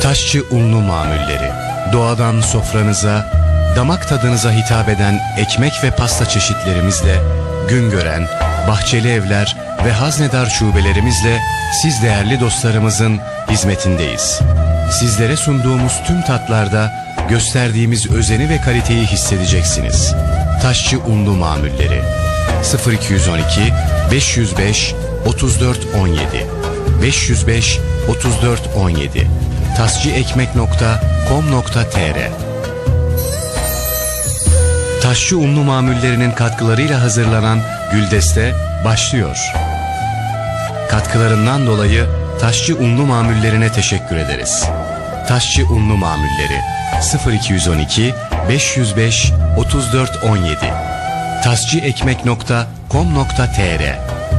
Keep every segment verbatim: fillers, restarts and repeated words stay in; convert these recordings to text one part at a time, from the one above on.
Taşçı unlu mamulleri, doğadan sofranıza, damak tadınıza hitap eden ekmek ve pasta çeşitlerimizle, Güngören, Bahçeli Evler ve Haznedar şubelerimizle siz değerli dostlarımızın hizmetindeyiz. Sizlere sunduğumuz tüm tatlarda gösterdiğimiz özeni ve kaliteyi hissedeceksiniz. Taşçı unlu mamulleri sıfır iki yüz on iki beş yüz beş otuz dört on yedi beş yüz beş otuz dört on yedi tascıekmek nokta com nokta tr. Taşçı unlu mamullerinin katkılarıyla hazırlanan Güldeste başlıyor. Katkılarından dolayı Taşçı unlu mamullerine teşekkür ederiz. Taşçı unlu mamulleri sıfır iki yüz on iki beş yüz beş otuz dört on yedi tascıekmek nokta com nokta tr.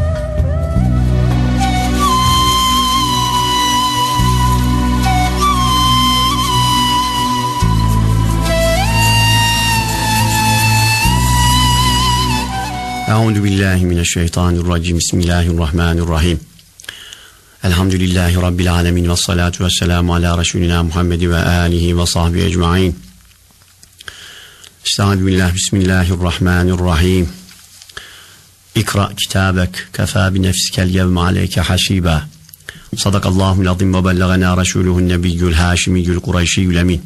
Euzu billahi mineşşeytanirracim. Bismillahirrahmanirrahim. Elhamdülillahi rabbil alamin ve salatu vesselamu ala resulina Muhammed ve alihi ve sahbihi ecmaîn. Estağfirullah. Bismillahirrahmanirrahim. İkra kitabek kefâ bi nefsikel yevme aleyke hasiba. Sadakallahul azim ve bellagana resuluhu'n nebiyyül haşimiyyül kureyşiyyül emin.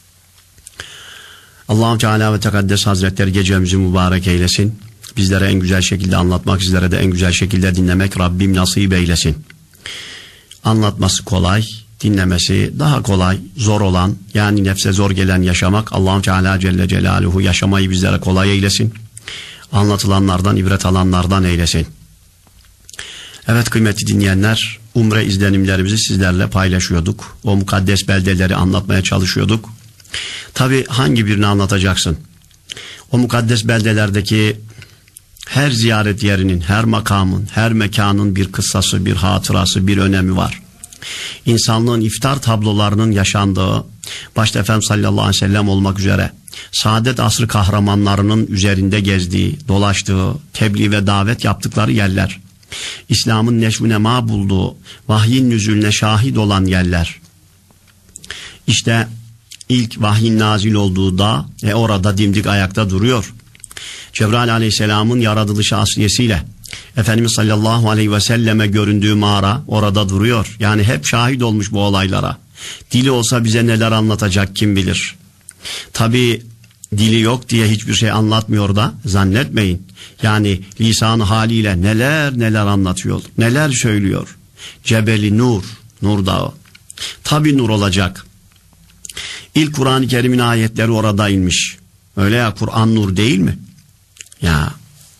Allahu Teala ve Tekaddes Hazretleri gecemizi mübarek eylesin. Bizlere en güzel şekilde anlatmak, sizlere de en güzel şekilde dinlemek Rabbim nasip eylesin. Anlatması kolay, dinlemesi daha kolay, zor olan, yani nefse zor gelen yaşamak, Allah-u Teala Celle Celaluhu yaşamayı bizlere kolay eylesin. Anlatılanlardan, ibret alanlardan eylesin. Evet kıymetli dinleyenler, umre izlenimlerimizi sizlerle paylaşıyorduk. O mukaddes beldeleri anlatmaya çalışıyorduk. Tabi hangi birini anlatacaksın? O mukaddes beldelerdeki her ziyaret yerinin, her makamın, her mekanın bir kıssası, bir hatırası, bir önemi var. İnsanlığın iftar tablolarının yaşandığı, başta Efendimiz sallallahu aleyhi ve sellem olmak üzere, saadet asrı kahramanlarının üzerinde gezdiği, dolaştığı, tebliğ ve davet yaptıkları yerler. İslam'ın neşv-i nema bulduğu, vahyin nüzulüne şahit olan yerler. İşte ilk vahyin nazil olduğu da e, orada dimdik ayakta duruyor. Cebrail aleyhisselamın yaratılışı asliyesiyle Efendimiz sallallahu aleyhi ve selleme göründüğü mağara orada duruyor. Yani hep şahit olmuş bu olaylara. Dili olsa bize neler anlatacak kim bilir. Tabi dili yok diye hiçbir şey anlatmıyor da zannetmeyin. Yani lisan haliyle neler neler anlatıyor, neler söylüyor. Cebeli Nur, Nur Dağı. Tabi nur olacak. İlk Kur'an-ı Kerim'in ayetleri orada inmiş. Öyle ya, Kur'an nur değil mi? Ya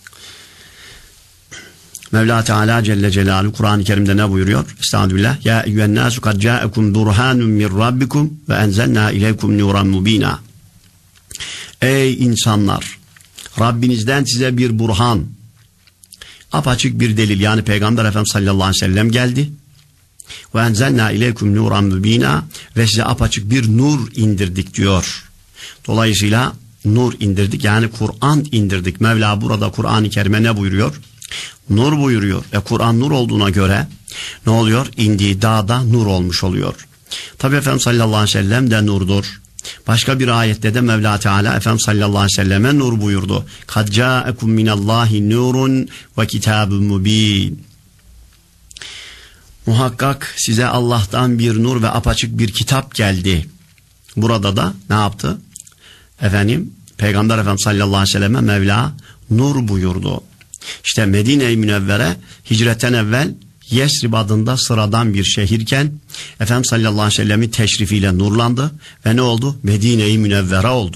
Mevla Teala Celle Celaluhu Kur'an-ı Kerim'de ne buyuruyor? Estağfirullah. Ya eyyühennâsü kad câekum burhânun min rabbikum ve enzelnâ ileykum nûran mubînâ. Ey insanlar! Rabbinizden size bir burhan, apaçık bir delil, yani Peygamber Efendimiz sallallahu aleyhi ve sellem geldi. Ve enzelnâ ileykum nûran mubînâ, ve size apaçık bir nur indirdik diyor. Dolayısıyla nur indirdik, yani Kur'an indirdik. Mevla burada Kur'an-ı Kerim'e ne buyuruyor? Nur buyuruyor. Ve Kur'an nur olduğuna göre ne oluyor? İndiği dağda nur olmuş oluyor. Tabi Efendimiz sallallahu aleyhi ve sellem de nurdur. Başka bir ayette de Mevla Teala Efendimiz sallallahu aleyhi ve selleme nur buyurdu. Kad câekum minallâhi nurun ve kitâbun mubîn. Muhakkak size Allah'tan bir nur ve apaçık bir kitap geldi. Burada da ne yaptı? Efendim Peygamber Efendimiz sallallahu aleyhi ve selleme Mevla nur buyurdu. İşte Medine-i Münevvere hicretten evvel Yesrib adında sıradan bir şehirken Efendimiz sallallahu aleyhi ve sellemin teşrifiyle nurlandı ve ne oldu? Medine-i Münevvere oldu.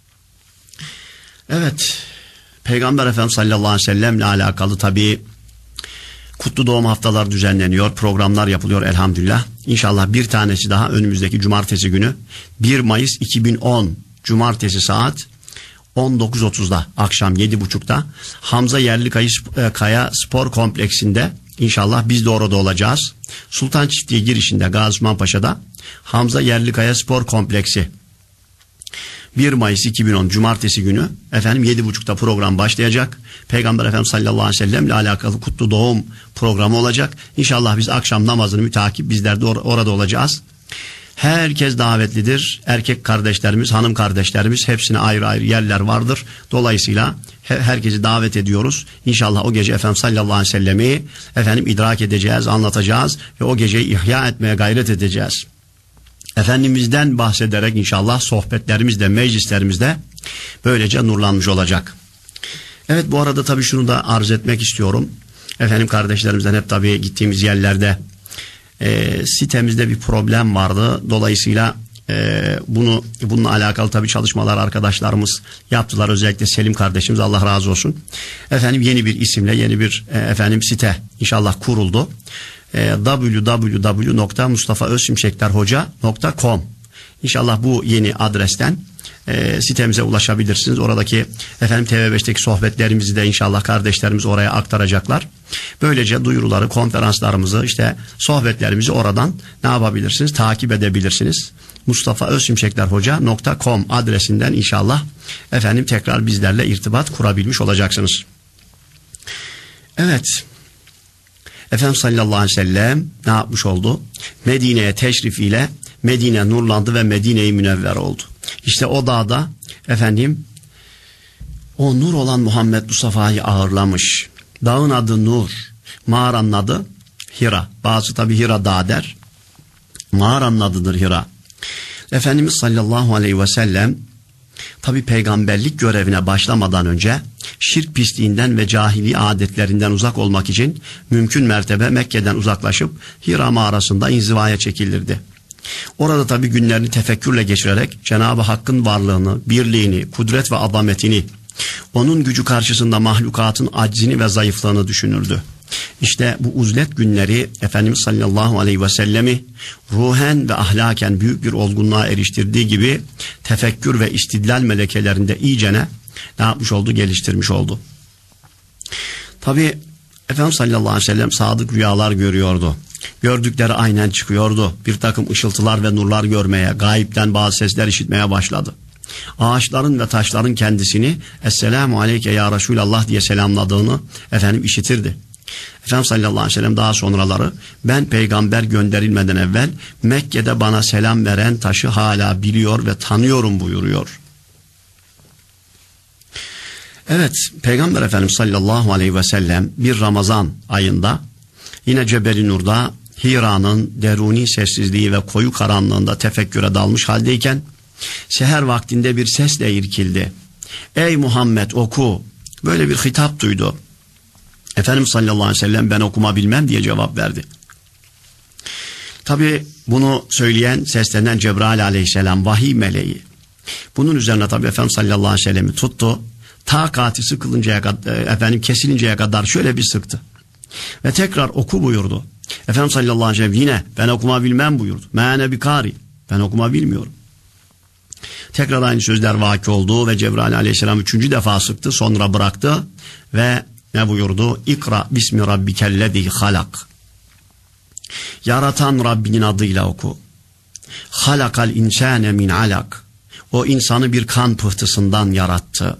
Evet, Peygamber Efendimiz sallallahu aleyhi ve sellemle alakalı tabii kutlu doğum haftalar düzenleniyor, programlar yapılıyor elhamdülillah. İnşallah bir tanesi daha önümüzdeki cumartesi günü bir Mayıs iki bin on cumartesi saat on dokuz otuzda akşam yedi buçukta Hamza Yerlikaya Spor Kompleksinde inşallah biz de orada olacağız. Sultan Çiftliği girişinde Gazi Osman Paşa'da Hamza Yerlikaya Spor Kompleksi. bir Mayıs iki bin on cumartesi günü efendim yedi buçukta program başlayacak. Peygamber Efendimiz sallallahu aleyhi ve sellem ile alakalı kutlu doğum programı olacak. İnşallah biz akşam namazını mütakip bizler de or- orada olacağız. Herkes davetlidir. Erkek kardeşlerimiz, hanım kardeşlerimiz, hepsine ayrı ayrı yerler vardır. Dolayısıyla herkesi davet ediyoruz. İnşallah o gece Efendimiz sallallahu aleyhi ve sellemi efendim idrak edeceğiz, anlatacağız ve o geceyi ihya etmeye gayret edeceğiz. Efendimiz'den bahsederek inşallah sohbetlerimizde, meclislerimizde böylece nurlanmış olacak. Evet, bu arada tabii şunu da arz etmek istiyorum. Efendim kardeşlerimizden hep tabii gittiğimiz yerlerde e, sitemizde bir problem vardı. Dolayısıyla e, bunu bununla alakalı tabii çalışmalar arkadaşlarımız yaptılar. Özellikle Selim kardeşimiz, Allah razı olsun. Efendim yeni bir isimle yeni bir e, efendim site inşallah kuruldu. E, double-u double-u double-u nokta mustafa özsimşekler hoca nokta com. İnşallah bu yeni adresten E, sitemize ulaşabilirsiniz. Oradaki efendim T V beşteki sohbetlerimizi de inşallah kardeşlerimiz oraya aktaracaklar. Böylece duyuruları, konferanslarımızı, işte sohbetlerimizi oradan ne yapabilirsiniz? Takip edebilirsiniz. mustafa özsimşekler hoca nokta com adresinden inşallah efendim tekrar bizlerle irtibat kurabilmiş olacaksınız. Evet. Efendimiz sallallahu aleyhi ve sellem ne yapmış oldu? Medine'ye teşrifiyle Medine nurlandı ve Medine-i Münevver oldu. İşte o dağda efendim o nur olan Muhammed Mustafa'yı ağırlamış. Dağın adı Nur, mağaranın adı Hira. Bazı tabi Hira Dağı der. Mağaranın adıdır Hira. Efendimiz sallallahu aleyhi ve sellem tabi peygamberlik görevine başlamadan önce şirk pisliğinden ve cahili adetlerinden uzak olmak için mümkün mertebe Mekke'den uzaklaşıp Hira mağarasında inzivaya çekilirdi. Orada tabi günlerini tefekkürle geçirerek Cenab-ı Hakk'ın varlığını, birliğini, kudret ve azametini, onun gücü karşısında mahlukatın aczini ve zayıflığını düşünürdü. İşte bu uzlet günleri Efendimiz sallallahu aleyhi ve sellemi ruhen ve ahlaken büyük bir olgunluğa eriştirdiği gibi tefekkür ve istidlal melekelerinde iyicene ne yapmış oldu? Geliştirmiş oldu. Tabi Efendimiz sallallahu aleyhi ve sellem sadık rüyalar görüyordu. Gördükleri aynen çıkıyordu. Bir takım ışıltılar ve nurlar görmeye, gayipten bazı sesler işitmeye başladı. Ağaçların ve taşların kendisini Esselamu aleyke ya Resulallah diye selamladığını efendim işitirdi. Efendimiz sallallahu aleyhi ve sellem daha sonraları ben peygamber gönderilmeden evvel Mekke'de bana selam veren taşı hala biliyor ve tanıyorum buyuruyor. Evet, Peygamber Efendimiz sallallahu aleyhi ve sellem bir Ramazan ayında yine Cebel-i Nur'da Hira'nın deruni sessizliği ve koyu karanlığında tefekküre dalmış haldeyken seher vaktinde bir sesle irkildi. Ey Muhammed oku. Böyle bir hitap duydu. Efendimiz sallallahu aleyhi ve sellem ben okuma bilmem diye cevap verdi. Tabi bunu söyleyen, seslenen Cebrail aleyhisselam vahiy meleği. Bunun üzerine tabi Efendimiz sallallahu aleyhi ve sellem'i tuttu. Takati sıkılıncaya kadar, efendim kesilinceye kadar şöyle bir sıktı. Ve tekrar oku buyurdu. Efendimiz sallallahu aleyhi ve sellem yine ben okuma bilmem buyurdu. Me'ane bi kari. Ben okuma bilmiyorum. Tekrar aynı sözler vaki oldu ve Cebrail aleyhisselam üçüncü defa sıktı, sonra bıraktı ve ne buyurdu? İkra bismi rabbikellezî halak. Yaratan Rabbinin adıyla oku. Halakal insâne min alak. O insanı bir kan pıhtısından yarattı.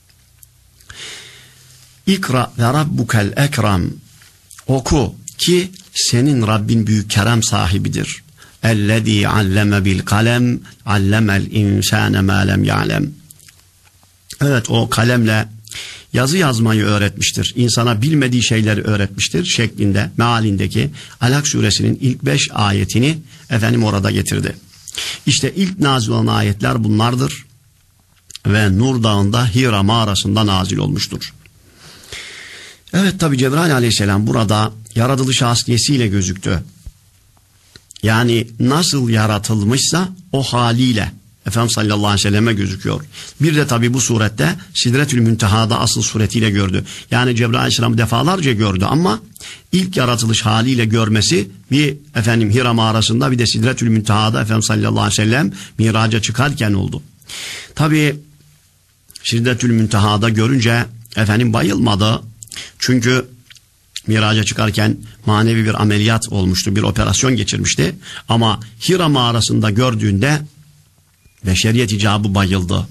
İkra ve rabbukel ekrem. Oku ki senin Rabbin büyük kerem sahibidir. Ellezî alleme bil kalem allemel insâne mâ lem ya'lem. Evet, o kalemle yazı yazmayı öğretmiştir. İnsana bilmediği şeyleri öğretmiştir şeklinde mealindeki Alak suresinin ilk beş ayetini efendim orada getirdi. İşte ilk nazil olan ayetler bunlardır ve Nur Dağı'nda Hira mağarasında nazil olmuştur. Evet, tabi Cebrail aleyhisselam burada yaratılış asliyesiyle gözüktü. Yani nasıl yaratılmışsa o haliyle Efendimiz sallallahu aleyhi ve selleme gözüküyor. Bir de tabi bu surette Sidretül Münteha'da asıl suretiyle gördü. Yani Cebrail aleyhisselamı defalarca gördü ama ilk yaratılış haliyle görmesi bir efendim Hira mağarasında, bir de Sidretül Münteha'da Efendimiz sallallahu aleyhi ve sellem miraca çıkarken oldu. Tabi Sidretül Münteha'da görünce efendim bayılmadı. Çünkü miraca çıkarken manevi bir ameliyat olmuştu, bir operasyon geçirmişti. Ama Hira mağarasında gördüğünde beşeriyet icabı bayıldı.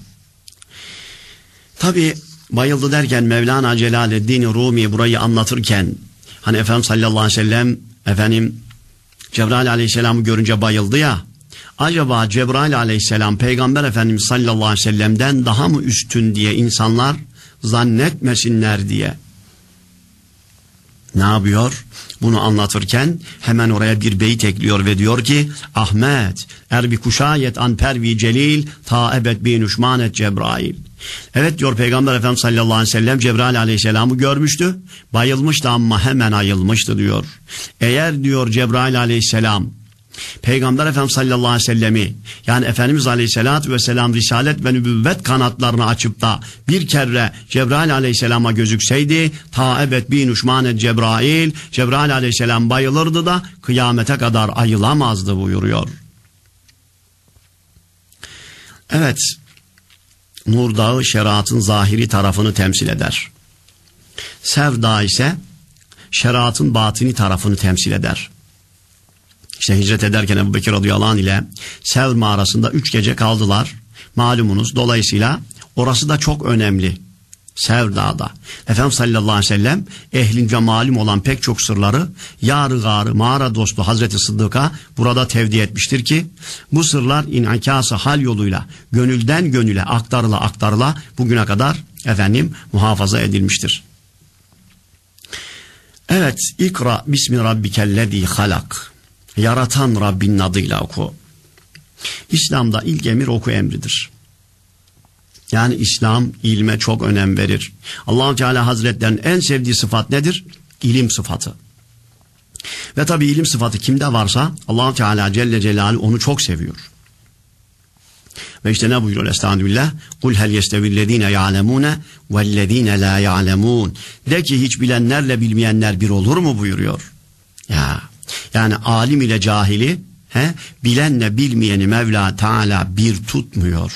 Tabi bayıldı derken Mevlana Celaleddin Rumi burayı anlatırken hani Efendimiz sallallahu aleyhi ve sellem efendim Cebrail aleyhisselamı görünce bayıldı ya, acaba Cebrail aleyhisselam Peygamber Efendimiz sallallahu aleyhi ve sellem'den daha mı üstün diye insanlar zannetmesinler diye ne yapıyor? Bunu anlatırken hemen oraya bir beyit ekliyor ve diyor ki Ahmet er bi kuşayet an pervi celil ta ebed bi nuşmanet Cebrail. Evet diyor Peygamber Efendimiz sallallahu aleyhi ve sellem Cebrail aleyhisselamı görmüştü. Bayılmıştı ama hemen ayılmıştı diyor. Eğer diyor Cebrail aleyhisselam Peygamber Efendimiz sallallahu aleyhi ve sellemi yani Efendimiz aleyhissalatü vesselam risalet ve nübüvvet kanatlarını açıp da bir kere Cebrail aleyhisselama gözükseydi ta ebed bi nuşmanet Cebrail, Cebrail aleyhisselam bayılırdı da kıyamete kadar ayılamazdı buyuruyor. Evet, Nur Dağı şeriatın zahiri tarafını temsil eder. Sevr Dağı ise şeriatın batini tarafını temsil eder. İşte hicret ederken Ebu Bekir radıyallahu anh ile Sevr mağarasında üç gece kaldılar. Malumunuz, dolayısıyla orası da çok önemli. Sevr Dağı'da. Efendimiz sallallahu aleyhi ve sellem ehlince malum olan pek çok sırları yar-ı gârı mağara dostu Hazreti Sıddık'a burada tevdi etmiştir ki bu sırlar inkâs-ı hal yoluyla gönülden gönüle aktarıla aktarıla bugüne kadar efendim muhafaza edilmiştir. Evet, ikra bismi rabbikellezî halak. Yaratan Rabbinin adıyla oku. İslam'da ilk emir oku emridir. Yani İslam ilme çok önem verir. Allah-u Teala Hazretlerinin en sevdiği sıfat nedir? İlim sıfatı. Ve tabi ilim sıfatı kimde varsa Allah-u Teala Celle Celaluhu onu çok seviyor. Ve işte ne buyuruyor Estağfirullah? Kul hel yestevillezine ya'lemune vellezine la ya'lemun. De ki hiç bilenlerle bilmeyenler bir olur mu buyuruyor. Ya yani alim ile cahili, he, bilenle bilmeyeni Mevla Teala bir tutmuyor.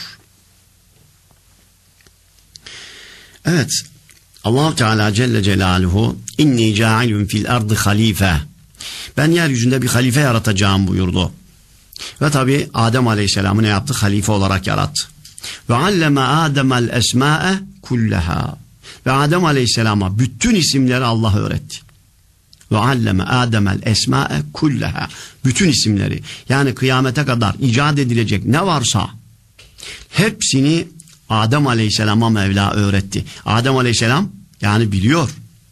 Evet, Allah Teala Celle Celaluhu inni ca'ilun fil ardı halife. Ben yeryüzünde bir halife yaratacağım buyurdu. Ve tabi Adem Aleyhisselam'ı ne yaptı? Halife olarak yarattı. Ve alleme Adem'el esma'e kullaha. Ve Adem Aleyhisselam'a bütün isimleri Allah öğretti. Ve alleme Adem'el esma'e kullaha. Bütün isimleri, yani kıyamete kadar icat edilecek ne varsa hepsini Adem Aleyhisselam'a Mevla öğretti. Adem Aleyhisselam yani biliyor.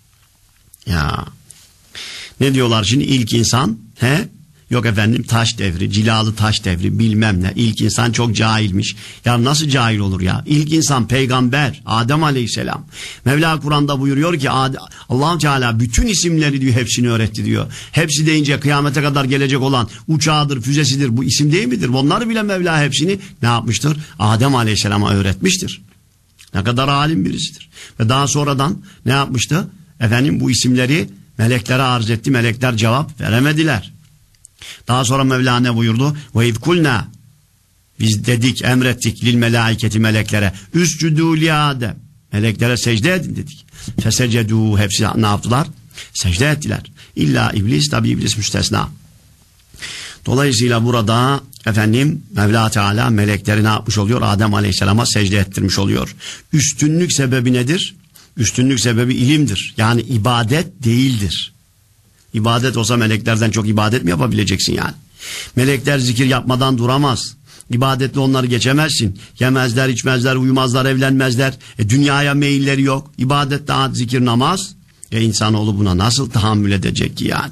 Ya ne diyorlar şimdi, ilk insan, he? Yok efendim taş devri, cilalı taş devri, bilmem ne. İlk insan çok cahilmiş. Ya nasıl cahil olur ya? İlk insan peygamber Adem Aleyhisselam. Mevla Kur'an'da buyuruyor ki Allah-u Teala bütün isimleri diyor hepsini öğretti diyor. Hepsi deyince kıyamete kadar gelecek olan uçağıdır, füzesidir, bu isim değil midir? Onları bile Mevla hepsini ne yapmıştır? Adem Aleyhisselam'a öğretmiştir. Ne kadar alim birisidir. Ve daha sonradan ne yapmıştı? Efendim bu isimleri meleklere arz etti. Melekler cevap veremediler. Daha sonra Mevla ne buyurdu? Ve izkulna, biz dedik, emrettik lil melaiketi meleklere, üscüdû li Adem, meleklere secde edin dedik. Fesecedû, hepsi ne yaptılar? Secde ettiler. İlla iblis, tabi iblis müstesna. Dolayısıyla burada efendim Mevla Teala melekleri ne yapmış oluyor? Adem Aleyhisselam'a secde ettirmiş oluyor. Üstünlük sebebi nedir? Üstünlük sebebi ilimdir. Yani ibadet değildir. İbadet olsa meleklerden çok ibadet mi yapabileceksin yani? Melekler zikir yapmadan duramaz. İbadetle onları geçemezsin. Yemezler, içmezler, uyumazlar, evlenmezler. E, dünyaya meyilleri yok. İbadet, daha zikir, namaz. E, insanoğlu buna nasıl tahammül edecek ki yani?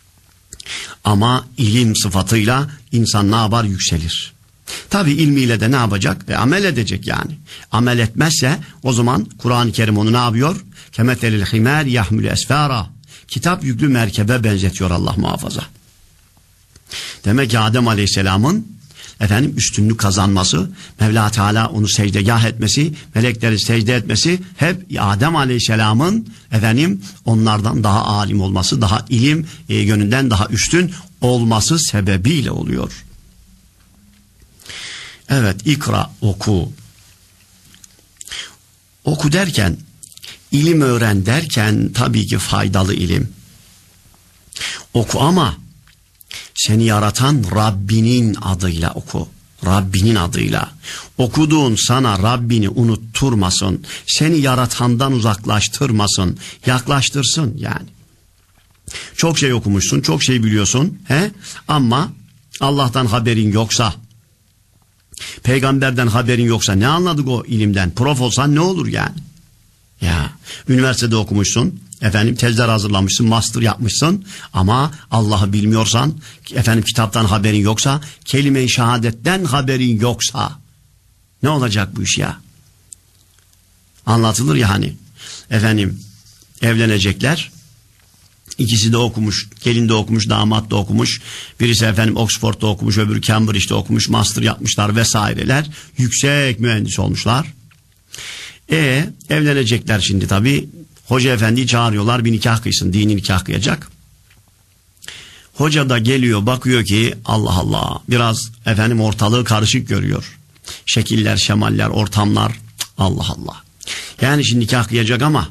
Ama ilim sıfatıyla insan ne yapar? Yükselir. Tabi ilmiyle de ne yapacak? E, amel edecek yani. Amel etmezse o zaman Kur'an-ı Kerim onu ne yapıyor? Kemetelil himâr yahmül esfâra. Kitap yüklü merkebe benzetiyor Allah muhafaza. Demek ki Adem Aleyhisselam'ın efendim üstünlük kazanması, Mevla Teala onu secdegah etmesi, melekleri secde etmesi hep Adem Aleyhisselam'ın efendim onlardan daha alim olması, daha ilim e, yönünden daha üstün olması sebebiyle oluyor. Evet, ikra, oku. Oku derken, İlim öğren derken tabii ki faydalı ilim. Oku ama seni yaratan Rabbinin adıyla oku. Rabbinin adıyla. Okuduğun sana Rabbini unutturmasın. Seni yaratandan uzaklaştırmasın. Yaklaştırsın yani. Çok şey okumuşsun, çok şey biliyorsun. He? Ama Allah'tan haberin yoksa, peygamberden haberin yoksa ne anladık o ilimden? Prof olsan ne olur yani? Ya, üniversitede okumuşsun, efendim tezler hazırlamışsın, master yapmışsın ama Allah'ı bilmiyorsan, efendim kitaptan haberin yoksa, kelime-i şehadetten haberin yoksa ne olacak bu iş ya? Anlatılır ya hani, efendim evlenecekler, İkisi de okumuş, gelin de okumuş, damat da okumuş. Birisi efendim Oxford'da okumuş, öbürü Cambridge'de okumuş, master yapmışlar vesaireler. Yüksek mühendis olmuşlar. E evlenecekler şimdi tabii. Hoca efendiyi çağırıyorlar, bir nikah kıysın, dini nikah kıyacak. Hoca da geliyor, bakıyor ki Allah Allah, biraz efendim ortalığı karışık görüyor. Şekiller, şemaller, ortamlar, Allah Allah. Yani şimdi nikah kıyacak ama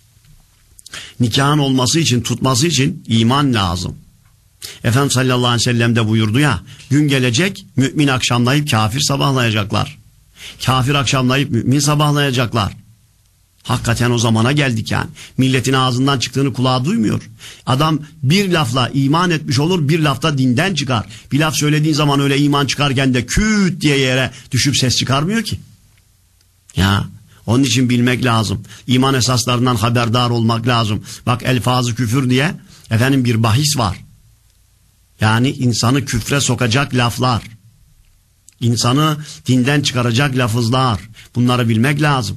nikahın olması için, tutması için iman lazım. Efendimiz sallallahu aleyhi ve sellem de buyurdu ya, gün gelecek mümin akşamlayıp kafir sabahlayacaklar. Kafir akşamlayıp mümin sabahlayacaklar. Hakikaten o zamana geldik yani. Milletin ağzından çıktığını kulağı duymuyor. Adam bir lafla iman etmiş olur, bir lafta dinden çıkar. Bir laf söylediğin zaman öyle iman çıkarken de küt diye yere düşüp ses çıkarmıyor ki. Ya onun için bilmek lazım. İman esaslarından haberdar olmak lazım. Bak elfazı küfür diye efendim bir bahis var. Yani insanı küfre sokacak laflar. İnsanı dinden çıkaracak lafızlar. Bunları bilmek lazım.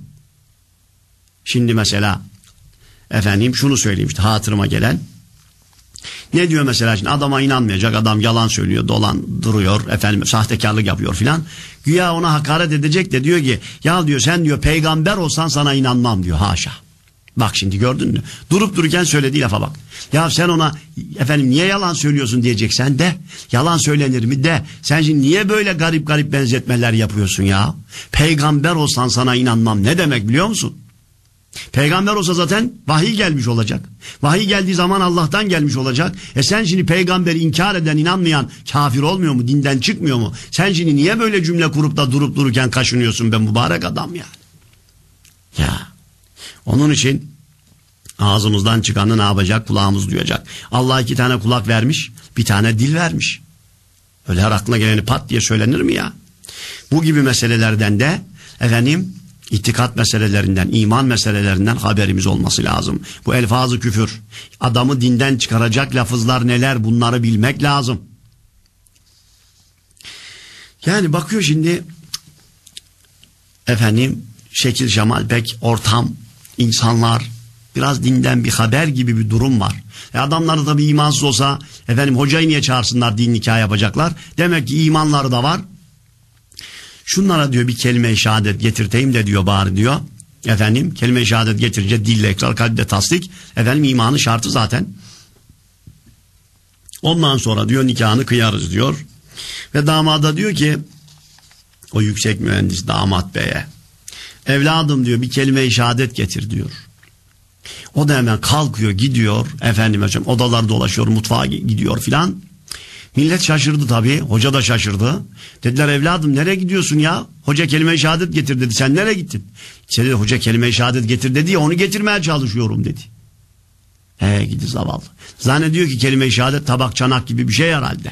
Şimdi mesela efendim şunu söyleyeyim işte hatırıma gelen. Ne diyor mesela şimdi adama inanmayacak, adam yalan söylüyor, dolandırıyor, efendim sahtekarlık yapıyor filan. Güya ona hakaret edecek de diyor ki ya diyor sen diyor peygamber olsan sana inanmam diyor, haşa. Bak şimdi gördün mü? Durup dururken söylediği lafa bak. Ya sen ona efendim niye yalan söylüyorsun diyeceksen de, yalan söylenir mi de, sen şimdi niye böyle garip garip benzetmeler yapıyorsun ya? Peygamber olsan sana inanmam ne demek biliyor musun? Peygamber olsa zaten vahiy gelmiş olacak. Vahiy geldiği zaman Allah'tan gelmiş olacak. E sen şimdi peygamberi inkar eden, inanmayan kafir olmuyor mu? Dinden çıkmıyor mu? Sen şimdi niye böyle cümle kurup da durup dururken kaşınıyorsun be mübarek adam yani? Ya. Onun için ağzımızdan çıkanı ne yapacak? Kulağımız duyacak. Allah iki tane kulak vermiş, bir tane dil vermiş. Öyle her aklına geleni pat diye söylenir mi ya? Bu gibi meselelerden de efendim İtikat meselelerinden, iman meselelerinden haberimiz olması lazım. Bu elfazı küfür, adamı dinden çıkaracak lafızlar neler, bunları bilmek lazım. Yani bakıyor şimdi efendim şekil şemal pek, ortam, insanlar biraz dinden bir haber gibi bir durum var. E adamlar da tabii imansız olsa efendim hocayı niye çağırsınlar, din nikah yapacaklar. Demek ki imanları da var. Şunlara diyor bir kelime-i şehadet getirteyim de diyor bari diyor. Efendim kelime-i şehadet getirince dille ikrar, kalple tasdik. Efendim imanın şartı zaten. Ondan sonra diyor nikahını kıyarız diyor. Ve damada diyor ki o yüksek mühendis damat beye, evladım diyor bir kelime-i şehadet getir diyor. O da hemen kalkıyor gidiyor. Efendim hocam odalar dolaşıyor, mutfağa gidiyor filan. Millet şaşırdı tabii. Hoca da şaşırdı. Dediler evladım nereye gidiyorsun ya? Hoca kelime-i şehadet getir dedi. Sen nereye gittin? İşte dedi hoca kelime-i şehadet getir dedi ya, onu getirmeye çalışıyorum dedi. He gidi zavallı. Zannediyor ki kelime-i şehadet tabak çanak gibi bir şey herhalde.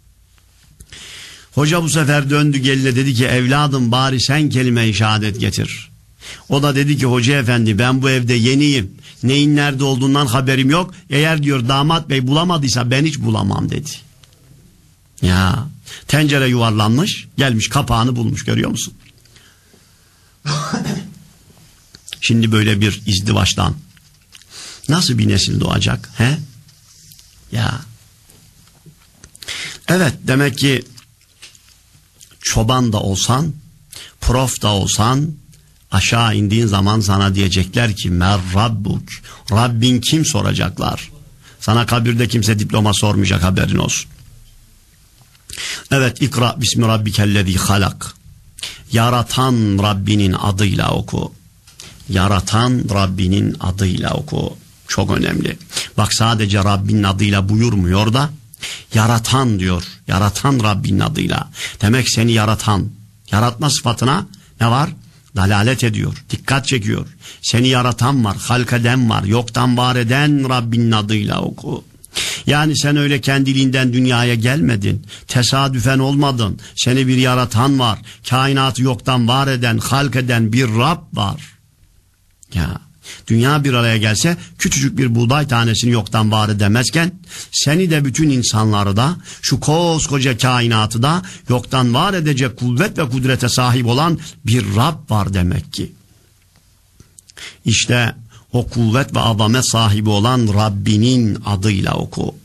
Hoca bu sefer döndü geline dedi ki evladım bari sen kelime-i şehadet getir. O da dedi ki hoca efendi ben bu evde yeniyim. Neyin nerede olduğundan haberim yok. Eğer diyor damat bey bulamadıysa ben hiç bulamam dedi. Ya tencere yuvarlanmış, gelmiş kapağını bulmuş, görüyor musun? Şimdi böyle bir izdivaçtan nasıl bir nesil doğacak? He? Ya. Evet, demek ki çoban da olsan, prof da olsan, aşağı indiğin zaman sana diyecekler ki mer rabbuk, Rabbin kim soracaklar. Sana kabirde kimse diploma sormayacak, haberin olsun. Evet, ikra bismi rabbikellezî halak. Yaratan Rabbinin adıyla oku. Yaratan Rabbinin adıyla oku. Çok önemli. Bak sadece Rabbinin adıyla buyurmuyor da yaratan diyor. Yaratan Rabbinin adıyla. Demek seni yaratan, yaratma sıfatına ne var? Dalalet ediyor. Dikkat çekiyor. Seni yaratan var, halk eden var, yoktan var eden Rabbinin adıyla oku. Yani sen öyle kendiliğinden dünyaya gelmedin. Tesadüfen olmadın. Seni bir yaratan var. Kainatı yoktan var eden, halk eden bir Rab var. Ya dünya bir araya gelse küçücük bir buğday tanesini yoktan var edemezken seni de bütün insanları da şu koskoca kainatı da yoktan var edecek kuvvet ve kudrete sahip olan bir Rab var demek ki. İşte o kuvvet ve azamet sahibi olan Rabbinin adıyla oku.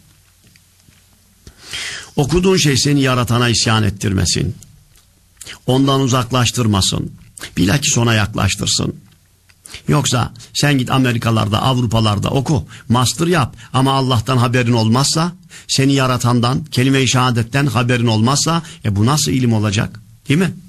Okuduğun şey seni yaratana isyan ettirmesin. Ondan uzaklaştırmasın. Bilakis ona yaklaştırsın. Yoksa sen git Amerikalarda, Avrupalarda oku, master yap ama Allah'tan haberin olmazsa, seni yaratandan, kelime-i şehadetten haberin olmazsa, e bu nasıl ilim olacak? Değil mi?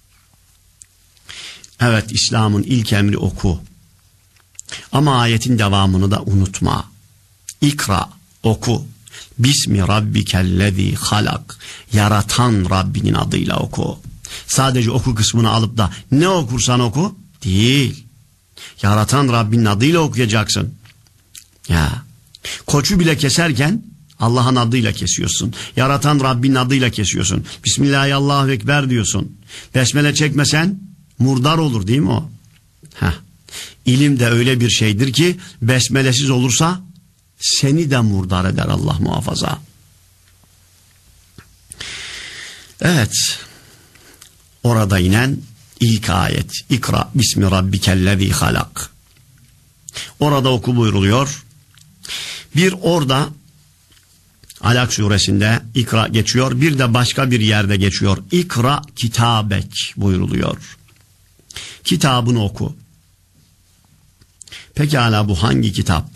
Evet, İslam'ın ilk emri oku. Ama ayetin devamını da unutma. İkra, oku. Bismi rabbikellezî halak. Yaratan Rabbinin adıyla oku. Sadece oku kısmını alıp da ne okursan oku, değil. Yaratan Rabbinin adıyla okuyacaksın. Ya, koçu bile keserken Allah'ın adıyla kesiyorsun. Yaratan Rabbinin adıyla kesiyorsun. Bismillahirrahmanirrahim diyorsun. Besmele çekmesen murdar olur değil mi o? Heh. İlim de öyle bir şeydir ki besmelesiz olursa seni de murdar eder, Allah muhafaza. Evet. Orada inen İlk ayet. İkra bismi rabbikellezî halak. Orada oku buyruluyor. Bir orada Alak suresinde İkra geçiyor. Bir de başka bir yerde geçiyor. İkra kitabek buyruluyor. Kitabını oku. Pekala bu hangi kitap?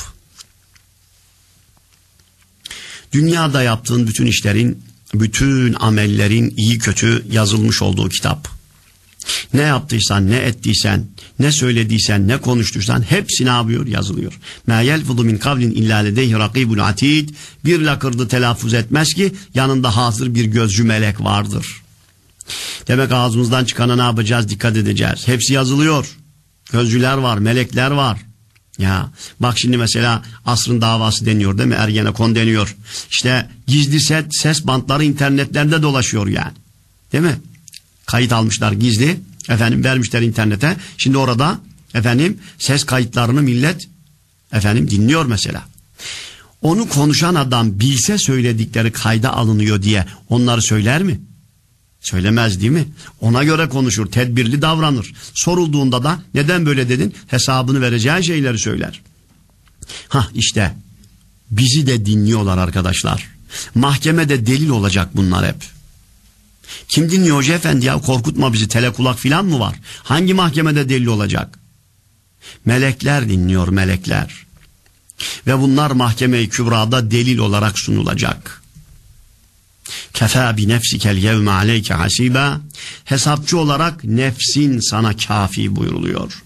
Dünyada yaptığın bütün işlerin, bütün amellerin iyi kötü yazılmış olduğu kitap. Ne yaptıysan, ne ettiysen, ne söylediysen, ne konuştuysan hepsi ne yapıyor? Yazılıyor. مَا يَلْفُضُ مِنْ قَوْلٍ اِلَّا لَدَيْهِ رَقِيبٌ عَتِيدٌ. Bir lakırdı telaffuz etmez ki yanında hazır bir gözcü melek vardır. Demek ağzımızdan çıkana ne yapacağız? Dikkat edeceğiz. Hepsi yazılıyor. Gözcüler var, melekler var. Ya bak şimdi mesela asrın davası deniyor değil mi? Ergenekon deniyor. İşte gizli ses, ses bantları internetlerde dolaşıyor yani. Değil mi? Kayıt almışlar gizli. Efendim vermişler internete. Şimdi orada efendim ses kayıtlarını millet efendim dinliyor mesela. Onu konuşan adam bilse söyledikleri kayda alınıyor diye onları söyler mi? Söylemez değil mi? Ona göre konuşur, tedbirli davranır. Sorulduğunda da neden böyle dedin? Hesabını vereceği şeyleri söyler. Hah işte bizi de dinliyorlar arkadaşlar. Mahkemede delil olacak bunlar hep. Kim dinliyor Hoca Efendi ya? Korkutma bizi, telekulak filan mı var? Hangi mahkemede delil olacak? Melekler dinliyor, melekler. Ve bunlar mahkeme-i kübrada delil olarak sunulacak. Kefâ bi nefsikel yevme aleyke hasîbâ. Hesapçı olarak nefsin sana kafi buyuruluyor.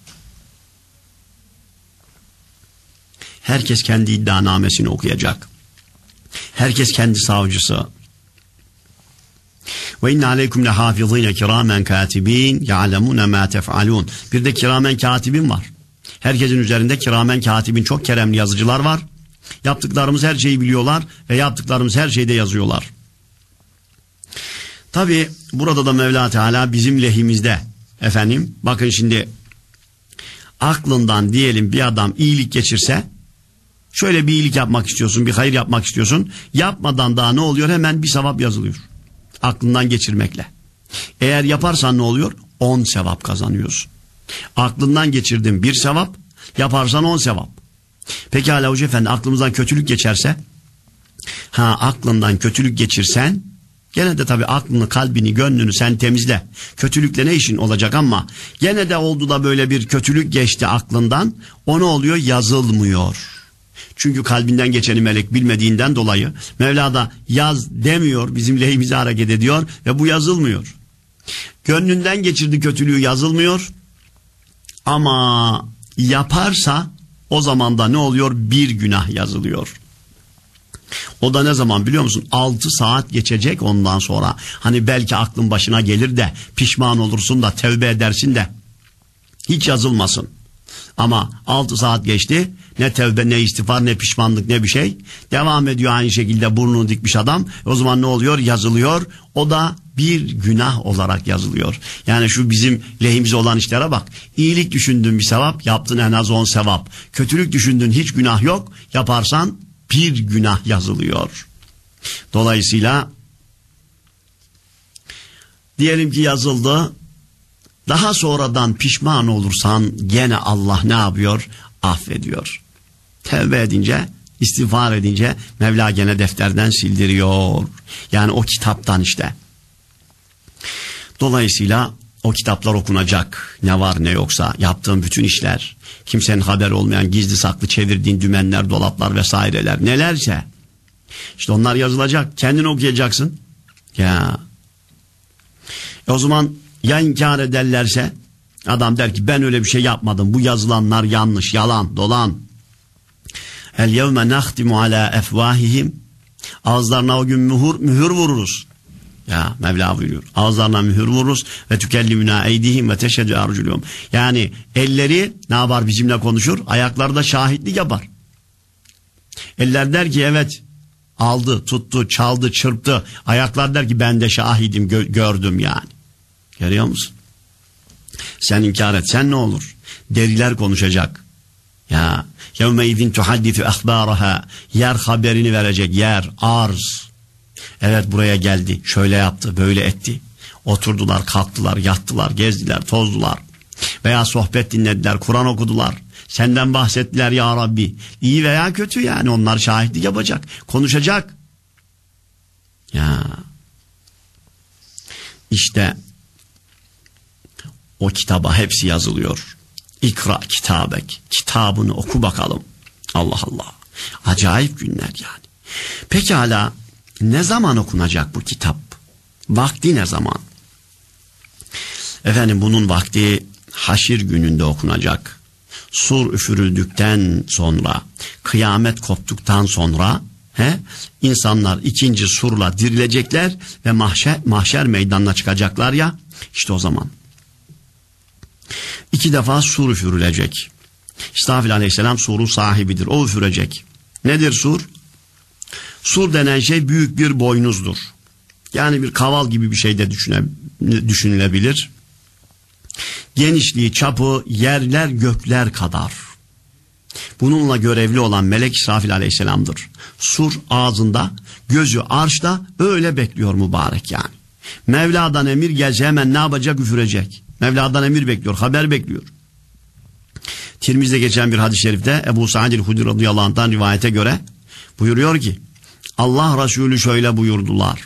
Herkes kendi iddianamesini okuyacak. Herkes kendi savcısı. Ve inne aleykum lehafizîne kirâmen kâtibîn ya'lemûne mâ tef'alûn. Bir de kiramen katibin var. Herkesin üzerinde kiramen katibin, çok keremli yazıcılar var. Yaptıklarımız her şeyi biliyorlar ve yaptıklarımız her şeyde yazıyorlar. Tabi burada da Mevla Teala bizim lehimizde. Efendim bakın şimdi aklından diyelim bir adam iyilik geçirse, şöyle bir iyilik yapmak istiyorsun, bir hayır yapmak istiyorsun, yapmadan daha ne oluyor? Hemen bir sevap yazılıyor. Aklından geçirmekle. Eğer yaparsan ne oluyor? On sevap kazanıyorsun. Aklından geçirdin bir sevap, yaparsan on sevap. Pekala Hoca Efendi aklımızdan kötülük geçerse, ha aklından kötülük geçirsen, gene de tabii aklını, kalbini, gönlünü sen temizle. Kötülükle ne işin olacak ama gene de oldu da böyle bir kötülük geçti aklından, o ne oluyor? Yazılmıyor. Çünkü kalbinden geçeni melek bilmediğinden dolayı Mevla da yaz demiyor, bizim lehimize hareket ediyor ve bu yazılmıyor. Gönlünden geçirdiği kötülüğü yazılmıyor ama yaparsa o zaman da ne oluyor? Bir günah yazılıyor. O da ne zaman biliyor musun? Altı saat geçecek ondan sonra. Hani belki aklın başına gelir de pişman olursun da tevbe edersin de hiç yazılmasın. Ama altı saat geçti. Ne tevbe, ne istiğfar, ne pişmanlık, ne bir şey. Devam ediyor aynı şekilde burnunu dikmiş adam. O zaman ne oluyor? Yazılıyor. O da bir günah olarak yazılıyor. Yani şu bizim lehimize olan işlere bak. İyilik düşündün bir sevap, yaptın en az on sevap. Kötülük düşündün hiç günah yok. Yaparsan bir günah yazılıyor. Dolayısıyla diyelim ki yazıldı. Daha sonradan pişman olursan gene Allah ne yapıyor? Affediyor. Tevbe edince, istiğfar edince Mevla gene defterden sildiriyor. Yani o kitaptan işte. Dolayısıyla o kitaplar okunacak. Ne var ne yoksa yaptığın bütün işler, kimsenin haberi olmayan gizli saklı çevirdiğin dümenler, dolaplar vesaireler nelerse işte onlar yazılacak. Kendini okuyacaksın. Ya. E o zaman ya inkar ederlerse adam der ki ben öyle bir şey yapmadım. Bu yazılanlar yanlış, yalan, dolan. El yevme nahtimu ala efvahihim. Ağızlarına o gün mühür, mühür vururuz. Ya Mevla buyuruyor. Ağızlarına mühür vururuz ve tükellimuna eydihim ve teşhedü arculum. Yani elleri ne yapar bizimle konuşur? Ayakları da şahitlik yapar. Eller der ki evet aldı, tuttu, çaldı, çırptı. Ayaklar der ki ben de şahidim, gö- gördüm yani. Görüyor musun? Sen inkar etsen ne olur? Deriler konuşacak. Ya yevme izin tuhaddisu ahbaraha. Yer haberini verecek, yer, arz. Evet buraya geldi, şöyle yaptı, böyle etti. Oturdular, kalktılar, yattılar, gezdiler, tozdular. Veya sohbet dinlediler, Kur'an okudular. Senden bahsettiler ya Rabbi. İyi veya kötü yani onlar şahitlik yapacak, konuşacak. Ya işte o kitaba hepsi yazılıyor. İkra kitabek. Kitabını oku bakalım. Allah Allah. Acayip günler yani. Pekala ne zaman okunacak bu kitap? Vakti ne zaman? Efendim bunun vakti haşir gününde okunacak. Sur üfürüldükten sonra, kıyamet koptuktan sonra he, insanlar ikinci surla dirilecekler ve mahşer, mahşer meydanına çıkacaklar ya, işte o zaman. İki defa sur üfürülecek. İsrafil aleyhisselam surun sahibidir. O üfürecek. Nedir sur? Sur denen şey büyük bir boynuzdur. Yani bir kaval gibi bir şey de düşüne, düşünülebilir. Genişliği, çapı yerler gökler kadar. Bununla görevli olan melek İsrafil aleyhisselamdır. Sur ağzında, gözü arşta öyle bekliyor mübarek yani. Mevla'dan emir gelse hemen ne yapacak? Üfürecek. Mevla'dan emir bekliyor, haber bekliyor. Tirmiz'de geçen bir hadis-i şerifte Ebu Sa'id el-Hudri radıyallahu anh'tan rivayete göre buyuruyor ki Allah Resulü şöyle buyurdular.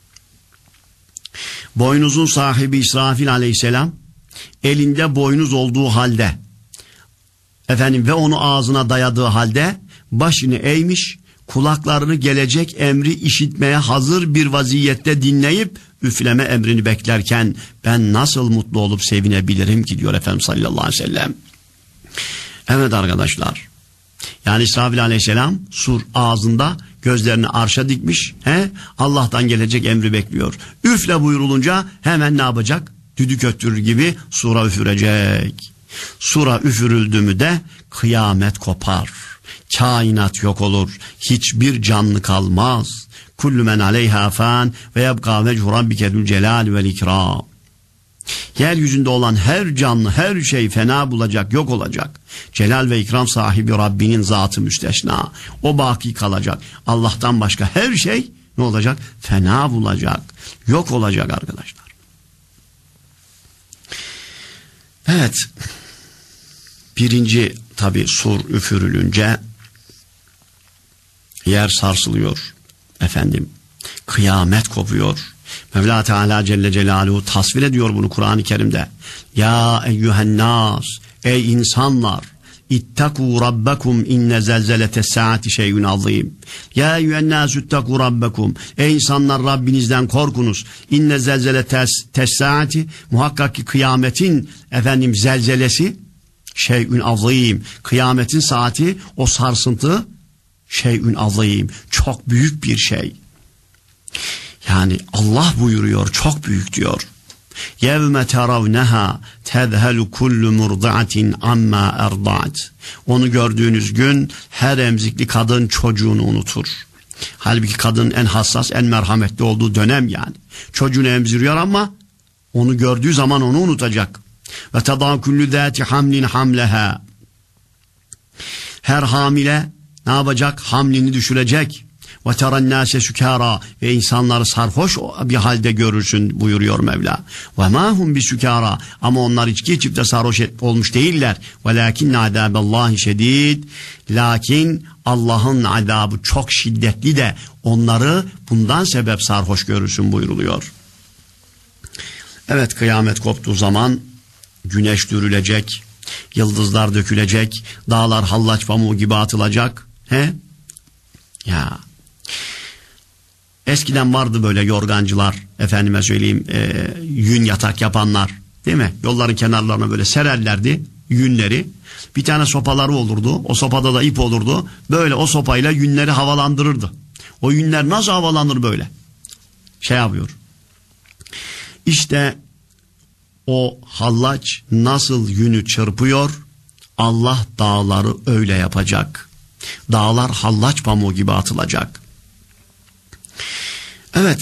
Boynuzun sahibi İsrafil aleyhisselam elinde boynuz olduğu halde efendim ve onu ağzına dayadığı halde başını eğmiş, kulaklarını gelecek emri işitmeye hazır bir vaziyette dinleyip üfleme emrini beklerken ben nasıl mutlu olup sevinebilirim ki diyor Efendimiz sallallahu aleyhi ve sellem. Evet arkadaşlar. Yani İsrafil aleyhisselam sur ağzında gözlerini arşa dikmiş. He? Allah'tan gelecek emri bekliyor. Üfle buyurulunca hemen ne yapacak? Düdük öttürür gibi sura üfürecek. Sura üfürüldü mü de kıyamet kopar. Kainat yok olur. Hiçbir canlı kalmaz. Kullu men aleyha fan ve yebqa vechhu rabbike zul celal vel ikram. Yeryüzünde olan her canlı, her şey fena bulacak, yok olacak. Celal ve ikram sahibi Rabbinin zatı müstesna. O baki kalacak. Allah'tan başka her şey ne olacak? Fena bulacak. Yok olacak arkadaşlar. Evet. Birinci tabi sur üfürülünce yer sarsılıyor. Efendim kıyamet kopuyor. Mevla Teala Celle Celaluhu tasvir ediyor bunu Kur'an-ı Kerim'de. Ya eyyühennas, ey insanlar, İttakû rabbekum inne zelzeletes saati şeyün azîm. Ya eyyühennâsü ittakû rabbekum. Ey insanlar Rabbinizden korkunuz. İnne zelzeletes saati, muhakkak ki kıyametin efendim zelzelesi şeyün azîm. Kıyametin saati, o sarsıntı şeyün azîm. Çok büyük bir şey. Yani Allah buyuruyor, çok büyük diyor. Yevme teravneha tezhelu kullu murdi'atin amma erda'at. Onu gördüğünüz gün her emzikli kadın çocuğunu unutur. Halbuki kadının en hassas, en merhametli olduğu dönem yani. Çocuğunu emziriyor ama onu gördüğü zaman onu unutacak. Ve tedâ kullu zâti hamlin hamleha. Her hamile ne yapacak? Hamlini düşürecek. Ve terennâse sükârâ. Ve insanları sarhoş bir halde görürsün buyuruyor Mevla. Ve mâ hum bisükârâ. Ama onlar içki içip de sarhoş olmuş değiller. Velâkinne azâballâhi şedîd. Lakin Allah'ın azabı çok şiddetli de onları bundan sebep sarhoş görürsün buyuruluyor. Evet, kıyamet koptuğu zaman güneş dürülecek, yıldızlar dökülecek, dağlar hallaç pamuğu gibi atılacak. He? Ya. Eskiden vardı böyle yorgancılar, efendime söyleyeyim, e, yün yatak yapanlar, değil mi? Yolların kenarlarına böyle sererlerdi yünleri. Bir tane sopaları olurdu. O sopada da ip olurdu. Böyle o sopayla yünleri havalandırırdı. O yünler nasıl havalanır böyle? Şey yapıyor. İşte o hallaç nasıl yünü çırpıyor, Allah dağları öyle yapacak. Dağlar hallaç pamuğu gibi atılacak. Evet.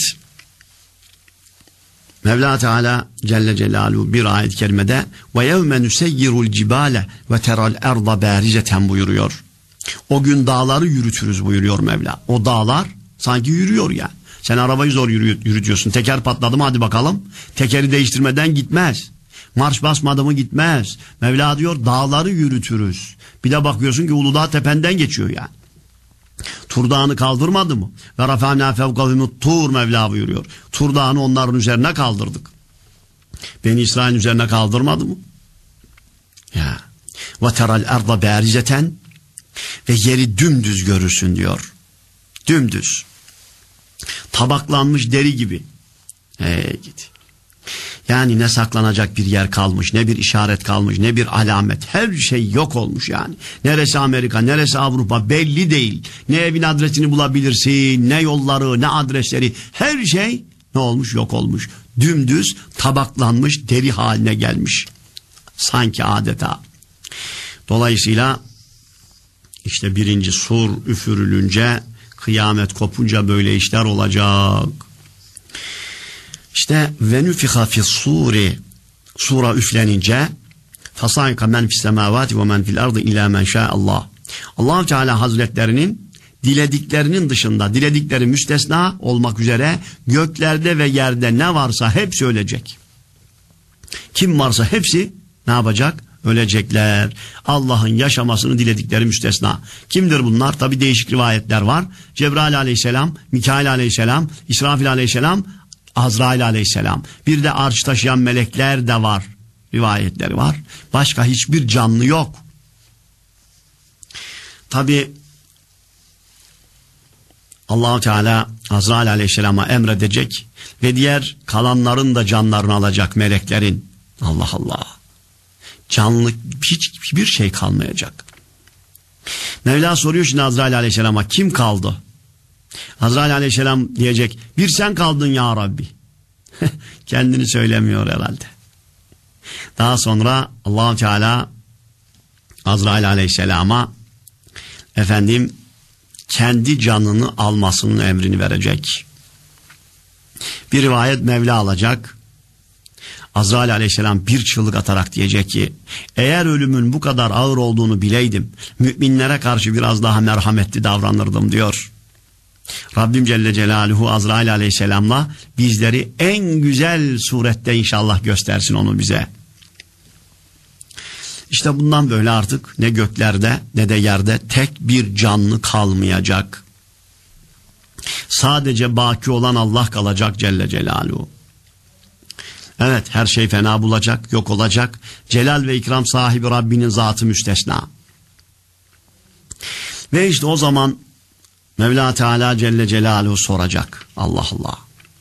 Mevla Teala Celle Celaluhu bir ayet-i kerimede ve yevme nuseyyirul cibale ve teral erda barizeten buyuruyor. O gün dağları yürütürüz buyuruyor Mevla. O dağlar sanki yürüyor ya. Sen arabayı zor yürütüyorsun. Teker patladı mı hadi bakalım. Tekeri değiştirmeden gitmez. Marş basmadı mı gitmez. Mevla diyor dağları yürütürüz. Bir de bakıyorsun ki Uludağ tependen geçiyor yani. Tur Dağı'nı kaldırmadı mı? Ve rafa'nâ fevkahumut tur Mevla buyuruyor. Tur Dağı'nı onların üzerine kaldırdık. Beni İsrail'in üzerine kaldırmadı mı? Ya. Ve teral erda barizeten ve yeri dümdüz görürsün diyor. Dümdüz. Tabaklanmış deri gibi. Hey git. Yani ne saklanacak bir yer kalmış, ne bir işaret kalmış, ne bir alamet. Her şey yok olmuş yani. Neresi Amerika, neresi Avrupa belli değil. Ne evin adresini bulabilirsin, ne yolları, ne adresleri. Her şey ne olmuş? Yok olmuş. Dümdüz tabaklanmış deri haline gelmiş. Sanki adeta. Dolayısıyla işte birinci sur üfürülünce, kıyamet kopunca böyle işler olacak. İşte ve nüfiha fis suri, sura üflenince fasayka men fis semavati ve men fil ardı ila men şa'allah. Allah Teala Hazretlerinin dilediklerinin dışında, diledikleri müstesna olmak üzere göklerde ve yerde ne varsa hepsi ölecek. Kim varsa hepsi ne yapacak? Ölecekler. Allah'ın yaşamasını diledikleri müstesna. Kimdir bunlar? Tabi değişik rivayetler var. Cebrail aleyhisselam, Mikail aleyhisselam, İsrafil aleyhisselam, Azrail aleyhisselam. Bir de arş taşıyan melekler de var. Rivayetleri var. Başka hiçbir canlı yok. Tabi Allah-u Teala Azrail aleyhisselama emredecek ve diğer kalanların da canlarını alacak meleklerin. Allah Allah. Canlı hiçbir şey kalmayacak. Mevla soruyor şimdi Azrail aleyhisselama, kim kaldı? Azrail aleyhisselam diyecek, bir sen kaldın ya Rabbi. Kendini söylemiyor herhalde. Daha sonra Allah-u Teala Azrail aleyhisselama efendim kendi canını almasının emrini verecek. Bir rivayet Mevla alacak. Azrail aleyhisselam bir çığlık atarak diyecek ki, eğer ölümün bu kadar ağır olduğunu bileydim, müminlere karşı biraz daha merhametli davranırdım diyor. Rabbim Celle Celaluhu Azrail aleyhisselamla bizleri en güzel surette inşallah göstersin onu bize. İşte bundan böyle artık ne göklerde ne de yerde tek bir canlı kalmayacak. Sadece baki olan Allah kalacak Celle Celaluhu. Evet, her şey fena bulacak, yok olacak. Celal ve ikram sahibi Rabbinin zatı müstesna. Ve işte o zaman Mevla Teala Celle Celaluhu soracak. Allah Allah.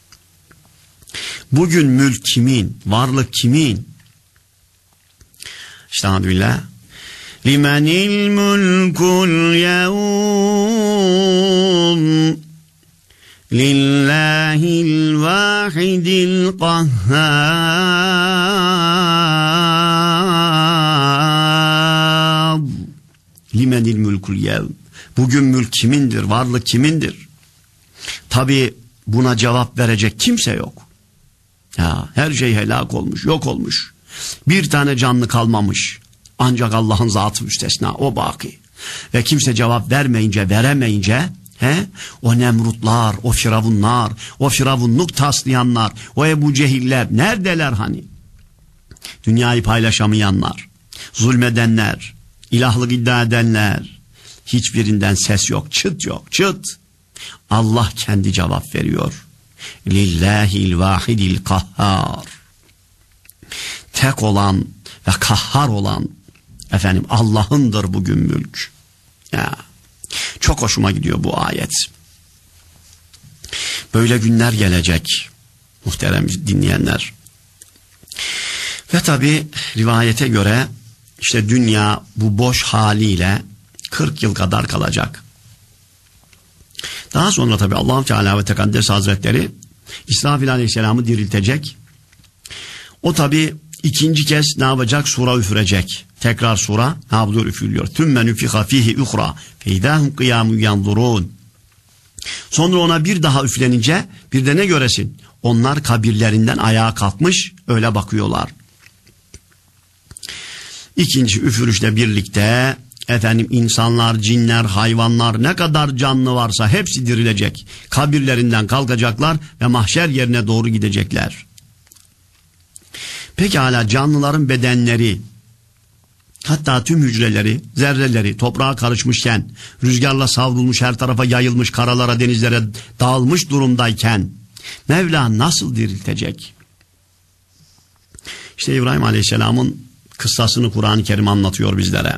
Bugün mülk kimin? Varlık kimin? Estağfirullah. Limenil mulkul yevm lillahil vahidil kahhar. Limenil mülkül yevm. Bugün mülk kimindir? Varlık kimindir? Tabi buna cevap verecek kimse yok. Ya, her şey helak olmuş, yok olmuş. Bir tane canlı kalmamış. Ancak Allah'ın zatı müstesna, o baki. Ve kimse cevap vermeyince, veremeyince, he, o Nemrutlar, o Firavunlar, o Firavunluk taslayanlar, o Ebu Cehiller neredeler hani? Dünyayı paylaşamayanlar, zulmedenler, ilahlık iddia edenler, hiçbirinden ses yok, çıt yok, çıt. Allah kendi cevap veriyor. Lillahil vahidil kahhar. Tek olan ve kahhar olan efendim Allah'ındır bugün mülk. Ya, çok hoşuma gidiyor bu ayet. Böyle günler gelecek muhterem dinleyenler. Ve tabi rivayete göre işte dünya bu boş haliyle kırk yıl kadar kalacak. Daha sonra tabi Allah-u Teala ve Tekaddes Hazretleri İsrafil Aleyhisselam'ı diriltecek. O tabi ikinci kez ne yapacak? Sura üfürecek. Tekrar sura ne yapıyor? Üfürüyor. Tümme nüfiha fihi ukhra feydahum kıyamun yanzurun. Sonra ona bir daha üflenince bir de ne göresin? Onlar kabirlerinden ayağa kalkmış öyle bakıyorlar. İkinci üfürüşle birlikte efendim insanlar, cinler, hayvanlar ne kadar canlı varsa hepsi dirilecek. Kabirlerinden kalkacaklar ve mahşer yerine doğru gidecekler. Pekala canlıların bedenleri, hatta tüm hücreleri, zerreleri toprağa karışmışken, rüzgarla savrulmuş, her tarafa yayılmış, karalara, denizlere dağılmış durumdayken Mevla nasıl diriltecek? İşte İbrahim Aleyhisselam'ın kıssasını Kur'an-ı Kerim anlatıyor bizlere.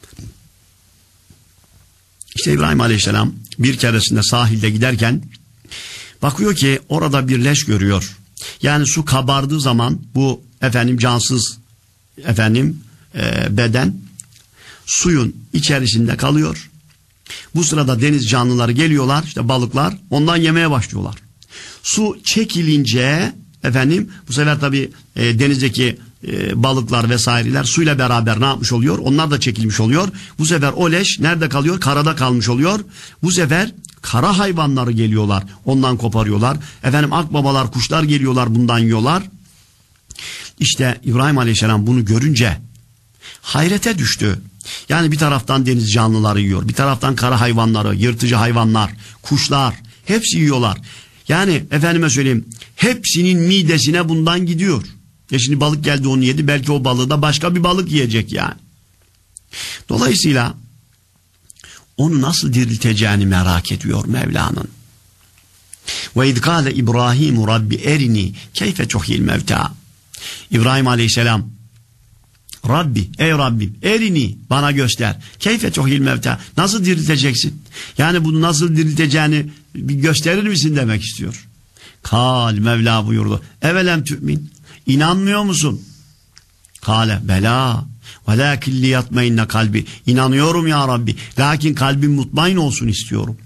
İşte İbrahim Aleyhisselam bir keresinde sahilde giderken bakıyor ki orada bir leş görüyor. Yani su kabardığı zaman bu efendim cansız efendim e, beden suyun içerisinde kalıyor. Bu sırada deniz canlıları geliyorlar, işte balıklar, ondan yemeye başlıyorlar. Su çekilince efendim bu sefer tabii e, denizdeki e, balıklar vesaireler suyla beraber ne yapmış oluyor? Onlar da çekilmiş oluyor. Bu sefer o leş nerede kalıyor? Karada kalmış oluyor. Bu sefer kara hayvanları geliyorlar, ondan koparıyorlar. Efendim akbabalar, kuşlar geliyorlar, bundan yiyorlar. İşte İbrahim Aleyhisselam bunu görünce hayrete düştü. Yani bir taraftan deniz canlıları yiyor, bir taraftan kara hayvanları, yırtıcı hayvanlar, kuşlar, hepsi yiyorlar. Yani efendime söyleyeyim, hepsinin midesine bundan gidiyor. Ya şimdi balık geldi onu yedi, belki o balığı da başka bir balık yiyecek yani. Dolayısıyla onu nasıl dirilteceğini merak ediyor Mevla'nın. Ve idkâle İbrahimu Rabbi erini keyfe tuhil mevta. İbrahim Aleyhisselam, Rabbi, ey Rabbim erini bana göster. Keyfe tuhil mevta. Nasıl dirilteceksin? Yani bunu nasıl dirilteceğini bir gösterir misin demek istiyor. Kal, Mevla buyurdu. Evelem tü'min. İnanmıyor musun? Kale bela. Velakin liyatmeinne kalbi. İnanıyorum ya Rabbi. Lakin kalbim mutmain olsun istiyorum.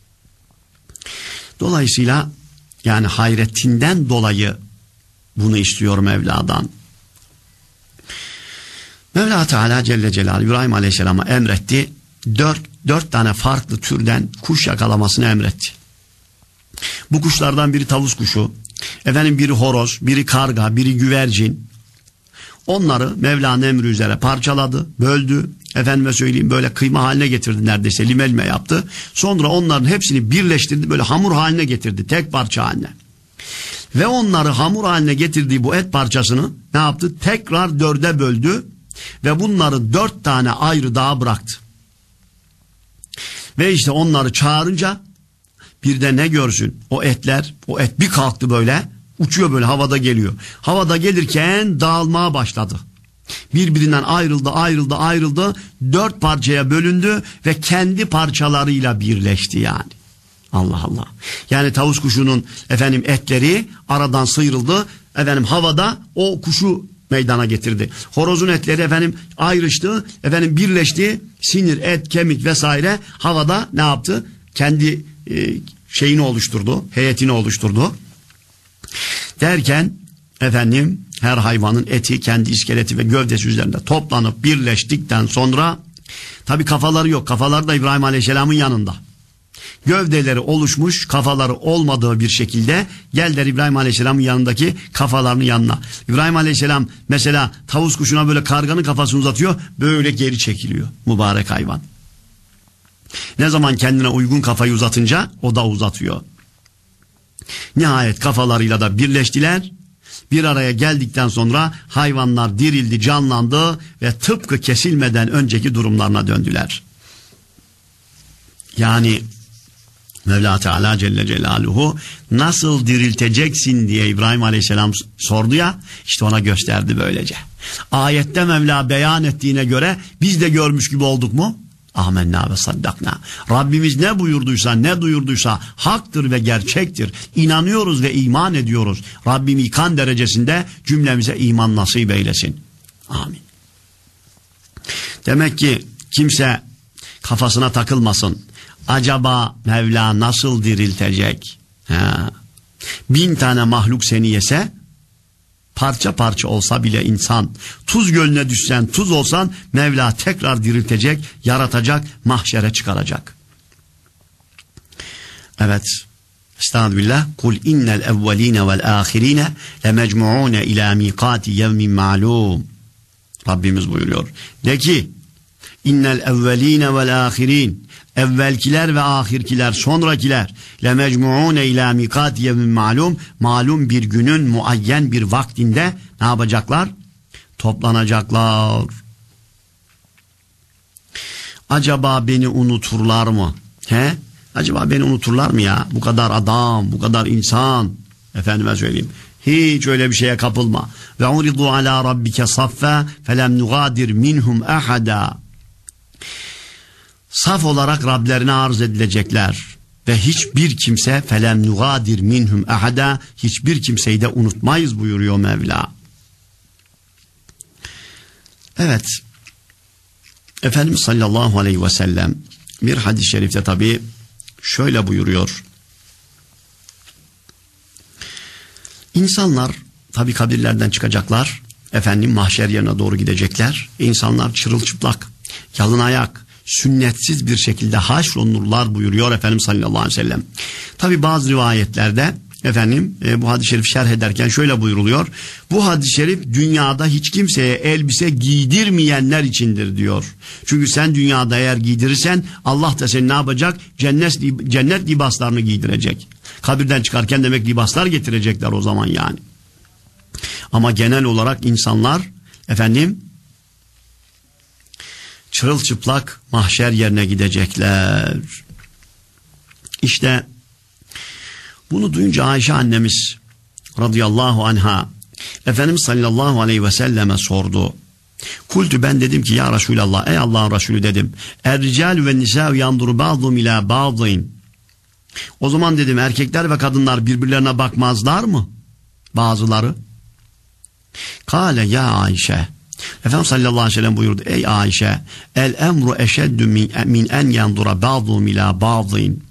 Dolayısıyla yani hayretinden dolayı bunu istiyor Mevla'dan. Mevla Teala Celle Celaluhu İbrahim Aleyhisselam'a emretti. Dört, dört tane farklı türden kuş yakalamasını emretti. Bu kuşlardan biri tavus kuşu, efendim biri horoz, biri karga, biri güvercin. Onları Mevla'nın emri üzere parçaladı, böldü. Efendime söyleyeyim böyle kıyma haline getirdi, neredeyse limelme yaptı. Sonra onların hepsini birleştirdi, böyle hamur haline getirdi, tek parça haline. Ve onları hamur haline getirdiği bu et parçasını ne yaptı? Tekrar dörde böldü ve bunları dört tane ayrı dağa bıraktı. Ve işte onları çağırınca bir de ne görsün? O etler, o et bir kalktı böyle, uçuyor böyle, havada geliyor. Havada gelirken dağılmaya başladı. Birbirinden ayrıldı, ayrıldı, ayrıldı. Dört parçaya bölündü ve kendi parçalarıyla birleşti yani. Allah Allah. Yani tavus kuşunun efendim etleri aradan sıyrıldı. Efendim havada o kuşu meydana getirdi. Horozun etleri efendim ayrıştı, efendim birleşti. Sinir, et, kemik vesaire havada ne yaptı? Kendi e, şeyini oluşturdu, heyetini oluşturdu. Derken efendim her hayvanın eti, kendi iskeleti ve gövdesi üzerinde toplanıp birleştikten sonra tabi kafaları yok. Kafaları da İbrahim Aleyhisselam'ın yanında. Gövdeleri oluşmuş, kafaları olmadığı bir şekilde geldiler İbrahim Aleyhisselam'ın yanındaki kafalarının yanına. İbrahim Aleyhisselam mesela tavus kuşuna böyle karganın kafasını uzatıyor, böyle geri çekiliyor mübarek hayvan. Ne zaman kendine uygun kafayı uzatınca o da uzatıyor. Nihayet kafalarıyla da birleştiler. Bir araya geldikten sonra hayvanlar dirildi, canlandı ve tıpkı kesilmeden önceki durumlarına döndüler. Yani Mevla Teala Celle Celaluhu nasıl dirilteceksin diye İbrahim Aleyhisselam sordu ya, işte ona gösterdi böylece. Ayette Mevla beyan ettiğine göre biz de görmüş gibi olduk mu? Amenna ve saddakna. Rabbimiz ne buyurduysa, ne duyurduysa haktır ve gerçektir. İnanıyoruz ve iman ediyoruz. Rabbim ikan derecesinde cümlemize iman nasip eylesin. Amin. Demek ki kimse kafasına takılmasın. Acaba Mevla nasıl diriltecek? Ha. Bin tane mahluk seni yese, parça parça olsa bile insan, tuz gölüne düşsen, tuz olsan Mevla tekrar diriltecek, yaratacak, mahşere çıkaracak. Evet. Estağfirullah. Kul innel evveline vel ahirine lemecmuune ila mikati yevmin ma'lum. Rabbimiz buyuruyor. De ki innel evveline vel ahirin, evvelkiler ve ahirkiler, sonrakiler lemecmuune ila mikati yevmin ma'lum, malum bir günün muayyen bir vaktinde ne yapacaklar? Toplanacaklar. Acaba beni unuturlar mı? He? Acaba beni unuturlar mı ya? Bu kadar adam, bu kadar insan. Efendime söyleyeyim. Hiç öyle bir şeye kapılma. Ve uridu ala rabbike saffa felem nugadir minhum ahada. Saf olarak Rablerine arz edilecekler ve hiçbir kimse felem nugadir minhum ahada, hiçbir kimseyi de unutmayız buyuruyor Mevla. Evet. Efendimiz sallallahu aleyhi ve sellem bir hadis-i şerifte tabi şöyle buyuruyor. İnsanlar tabi kabirlerden çıkacaklar, efendim mahşer yerine doğru gidecekler. İnsanlar çırılçıplak, yalın ayak, sünnetsiz bir şekilde haşrolunurlar buyuruyor Efendimiz sallallahu aleyhi ve sellem. Tabi bazı rivayetlerde efendim e, bu hadis-i şerif şerh ederken şöyle buyuruluyor. Bu hadis-i şerif dünyada hiç kimseye elbise giydirmeyenler içindir diyor. Çünkü sen dünyada eğer giydirirsen Allah da seni ne yapacak? Cennet, cennet libaslarını giydirecek. Kabirden çıkarken demek libaslar getirecekler o zaman yani. Ama genel olarak insanlar efendim çırılçıplak mahşer yerine gidecekler. İşte bunu duyunca Ayşe annemiz radıyallahu anha Efendimiz sallallahu aleyhi ve selleme sordu. Kultu, ben dedim ki ya Resulallah, ey Allah'ın Resulü dedim. Er-rical ve nisâ yanduru ba'dhum ilâ ba'dhin. O zaman dedim erkekler ve kadınlar birbirlerine bakmazlar mı? Bazıları. Kâle ya Ayşe. Efendimiz sallallahu aleyhi ve sellem buyurdu. Ey Ayşe, el emru eşeddü min, min en yandura ba'dhum ilâ ba'dhin.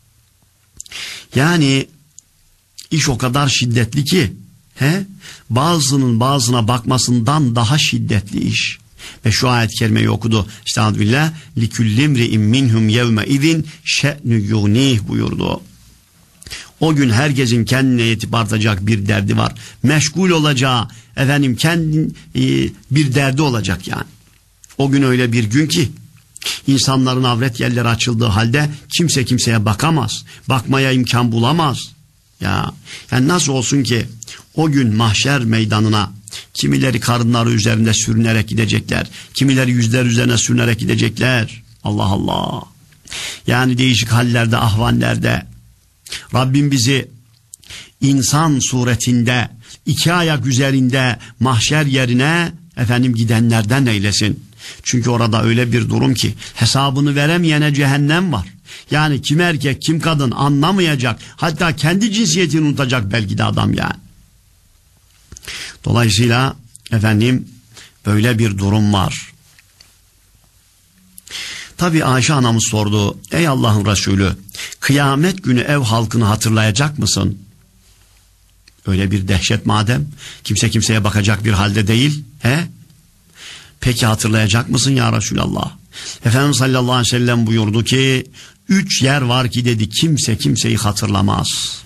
Yani iş o kadar şiddetli ki he, bazının bazına bakmasından daha şiddetli iş. Ve şu ayet-i kerimeyi okudu. Estağfirullah. Likullimri'in minhum yevme idin şe'nü yughnih buyurdu. O gün herkesin kendine yetip artacak bir derdi var. Meşgul olacağı, efendim kendin e, bir derdi olacak yani. O gün öyle bir gün ki insanların avret yerleri açıldığı halde kimse kimseye bakamaz. Bakmaya imkan bulamaz. Ya, yani nasıl olsun ki o gün mahşer meydanına kimileri karınları üzerinde sürünerek gidecekler. Kimileri yüzler üzerine sürünerek gidecekler. Allah Allah. Yani değişik hallerde, ahvallerde Rabbim bizi insan suretinde, iki ayak üzerinde mahşer yerine efendim gidenlerden eylesin. Çünkü orada öyle bir durum ki hesabını veremeyene cehennem var. Yani kim erkek kim kadın anlamayacak, hatta kendi cinsiyetini unutacak belki de adam yani. Dolayısıyla efendim böyle bir durum var. Tabi Ayşe anamız sordu. Ey Allah'ın Resulü, Kıyamet günü ev halkını hatırlayacak mısın? Öyle bir dehşet madem, kimse kimseye bakacak bir halde değil. He? Peki hatırlayacak mısın ya Resulallah? Efendimiz sallallahu aleyhi ve sellem buyurdu ki, üç yer var ki dedi, kimse kimseyi hatırlamaz.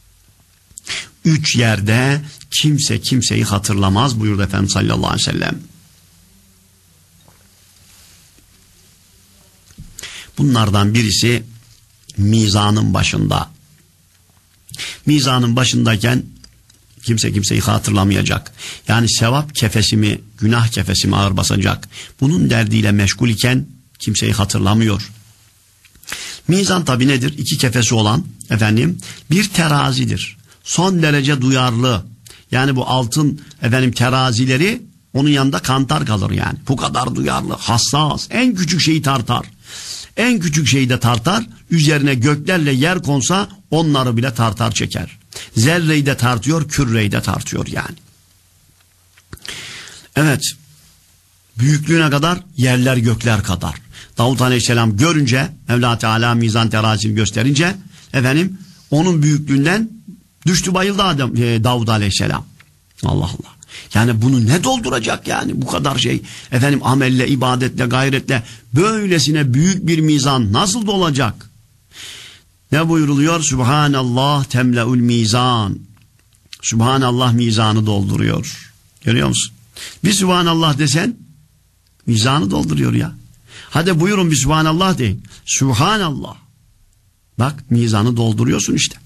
Üç yerde kimse kimseyi hatırlamaz buyurdu Efendimiz sallallahu aleyhi ve sellem. Bunlardan birisi mizanın başında. Mizanın başındayken kimse kimseyi hatırlamayacak. Yani sevap kefesi mi, günah kefesi mi ağır basacak. Bunun derdiyle meşgul iken kimseyi hatırlamıyor. Mizan tabi nedir? İki kefesi olan efendim bir terazidir. Son derece duyarlı. Yani bu altın efendim terazileri onun yanında kantar kalır yani. Bu kadar duyarlı, hassas. En küçük şeyi tartar. En küçük şeyi de tartar. Üzerine göklerle yer konsa onları bile tartar çeker. Zerreyi de tartıyor, kürreyi de tartıyor yani. Evet. Büyüklüğüne kadar yerler gökler kadar. Davud Aleyhisselam görünce, Mevla Teala mizan terazisini gösterince efendim onun büyüklüğünden düştü bayıldı Adem, e, Davud Aleyhisselam. Allah Allah. Yani bunu ne dolduracak yani bu kadar şey? Efendim amelle, ibadetle, gayretle böylesine büyük bir mizan nasıl dolacak? Ne buyuruluyor? Subhanallah temle'ul mizan. Subhanallah mizanı dolduruyor. Görüyor musun? Bir Subhanallah desen mizanı dolduruyor ya. Hadi buyurun bir Subhanallah deyin. Subhanallah. Bak mizanı dolduruyorsun işte.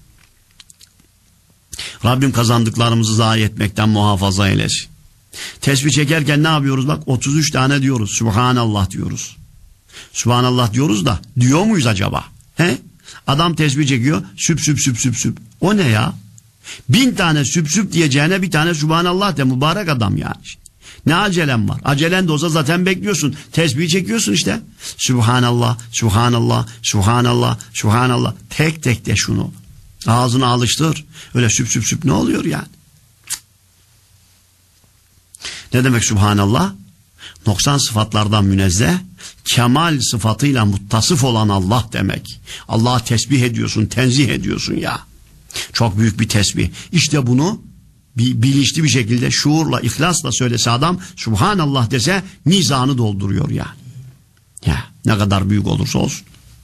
Rabbim kazandıklarımızı zayi etmekten muhafaza eylesin. Tesbih çekerken ne yapıyoruz? Bak otuz üç tane diyoruz. Subhanallah diyoruz. Subhanallah diyoruz da diyor muyuz acaba? He? Adam tesbih çekiyor. Süp süp süp süp süp. O ne ya? Bin tane süp süp diyeceğine bir tane Subhanallah de, mübarek adam yani. Ne acelem var? Acelen de olsa zaten bekliyorsun. Tesbih çekiyorsun işte. Subhanallah, Subhanallah, Subhanallah, Subhanallah. Tek tek de şunu. Ağzına alıştır. Öyle süp süp süp ne oluyor yani? Ne demek Subhanallah? Noksan sıfatlardan münezzeh, kemal sıfatıyla muttasıf olan Allah demek. Allah'ı tesbih ediyorsun, tenzih ediyorsun ya. Çok büyük bir tesbih. İşte bunu bir bilinçli bir şekilde şuurla, ihlasla söylese adam, Subhanallah dese mizanı dolduruyor yani. Ya ne kadar büyük olursa olsun.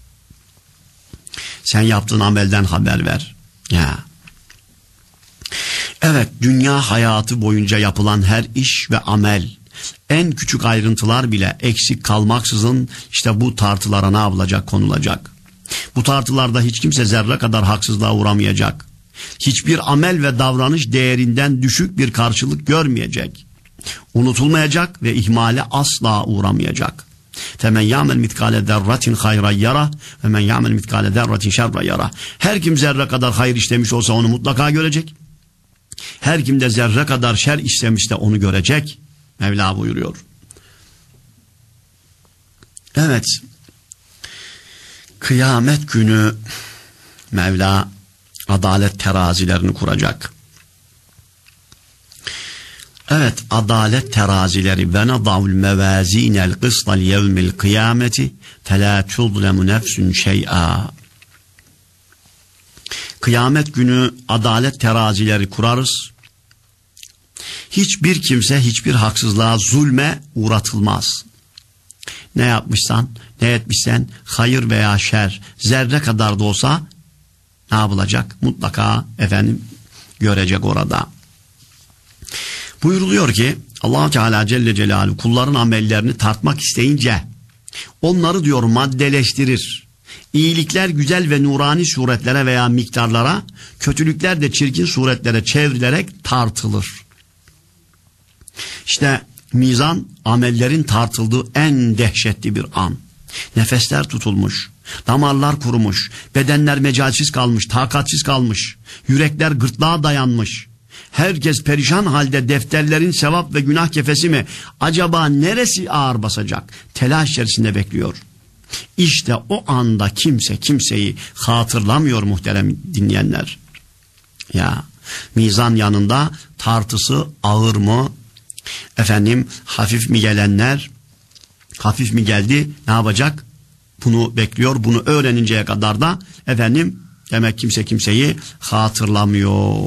Sen yaptığın amelden haber ver. Ya. Evet, dünya hayatı boyunca yapılan her iş ve amel, en küçük ayrıntılar bile eksik kalmaksızın işte bu tartılara ne yapılacak, konulacak. Bu tartılarda hiç kimse zerre kadar haksızlığa uğramayacak. Hiçbir amel ve davranış değerinden düşük bir karşılık görmeyecek. Unutulmayacak ve ihmale asla uğramayacak. Femen ya'mel mitkale zerratin hayran yara ve men ya'mel mitkale zerratin şerran yara. Her kim zerre kadar hayır işlemiş olsa onu mutlaka görecek. Her kim de zerre kadar şer işlemiş de onu görecek. Mevla buyuruyor. Evet. Kıyamet günü Mevla adalet terazilerini kuracak. Evet, adalet terazileri ve nadavul mevazinel kıstal yevmil kıyameti felâ tuzlemu nefsün şey'a. Kıyamet günü adalet terazileri kurarız. Hiçbir kimse hiçbir haksızlığa, zulme uğratılmaz. Ne yapmışsan, ne etmişsen, hayır veya şer, zerre kadar da olsa ne yapılacak? Mutlaka efendim görecek orada. Buyuruluyor ki Allah Teala Celle Celaluhu kulların amellerini tartmak isteyince onları diyor maddeleştirir. İyilikler güzel ve nurani suretlere veya miktarlara, kötülükler de çirkin suretlere çevrilerek tartılır. İşte mizan amellerin tartıldığı en dehşetli bir an. Nefesler tutulmuş, damarlar kurumuş, bedenler mecalsiz kalmış, takatsiz kalmış, yürekler gırtlağa dayanmış. Herkes perişan halde defterlerin sevap ve günah kefesi mi? Acaba neresi ağır basacak? Telaş içerisinde bekliyor. İşte o anda kimse kimseyi hatırlamıyor muhterem dinleyenler. Ya mizan yanında tartısı ağır mı? Efendim hafif mi gelenler? Hafif mi geldi? Ne yapacak? bunu bekliyor. Bunu öğreninceye kadar da efendim demek kimse kimseyi hatırlamıyor.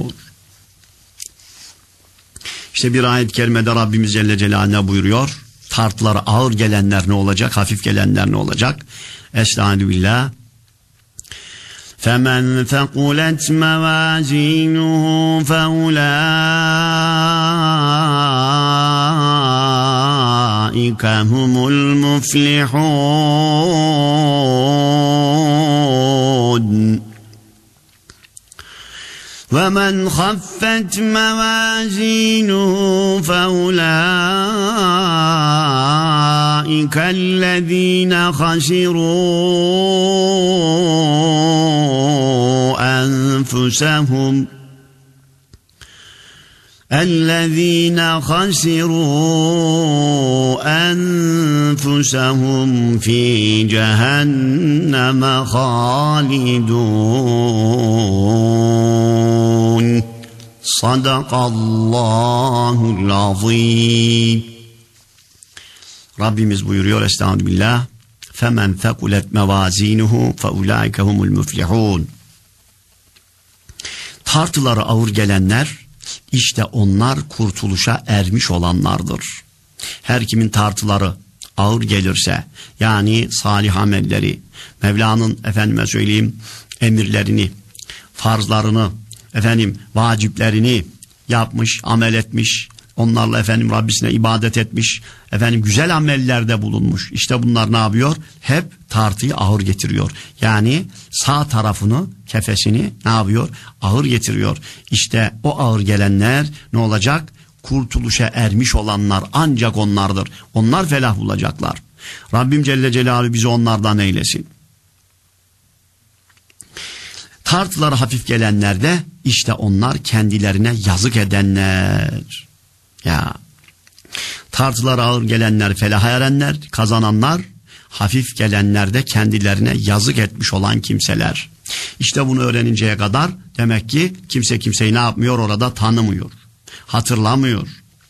İşte bir ayet-i kerimede Rabbimiz Celle Celaluhu buyuruyor. Tartıları ağır gelenler ne olacak? Hafif gelenler ne olacak? Estaizu billah. فَمَنْ ثَقُلَتْ مَوَازِينُهُ فَأُولَٰئِكَ هُمُ الْمُفْلِحُونَ وَمَنْ خَفَّتْ مَوَازِينُهُ فَأُولَٰئِكَ الَّذِينَ خَسِرُوا أَنفُسَهُمْ الَّذِينَ خَسِرُوا أَنفُسَهُمْ فِي جَهَنَّمَ خَالِدُونَ Sadakallahul azim. Rabbimiz buyuruyor estağfirullah. Femen thekulet mevazinuhu feulaike humul müflihun. Tartıları ağır gelenler işte onlar kurtuluşa ermiş olanlardır. Her kimin tartıları ağır gelirse yani salih amelleri, Mevla'nın efendime söyleyeyim emirlerini, farzlarını, efendim vaciplerini yapmış, amel etmiş, onlarla efendim Rabbisine ibadet etmiş, efendim güzel amellerde bulunmuş. İşte bunlar ne yapıyor? Hep tartıyı ağır getiriyor. Yani sağ tarafını, kefesini ne yapıyor? Ağır getiriyor. İşte o ağır gelenler ne olacak? Kurtuluşa ermiş olanlar ancak onlardır. Onlar felah bulacaklar. Rabbim Celle Celaluhu bizi onlardan eylesin. Tartıları hafif gelenler de işte onlar kendilerine yazık edenler. Ya tartıları ağır gelenler felaha erenler, kazananlar, hafif gelenler de kendilerine yazık etmiş olan kimseler. İşte bunu öğreninceye kadar demek ki kimse kimseyi ne yapmıyor orada tanımıyor, hatırlamıyor.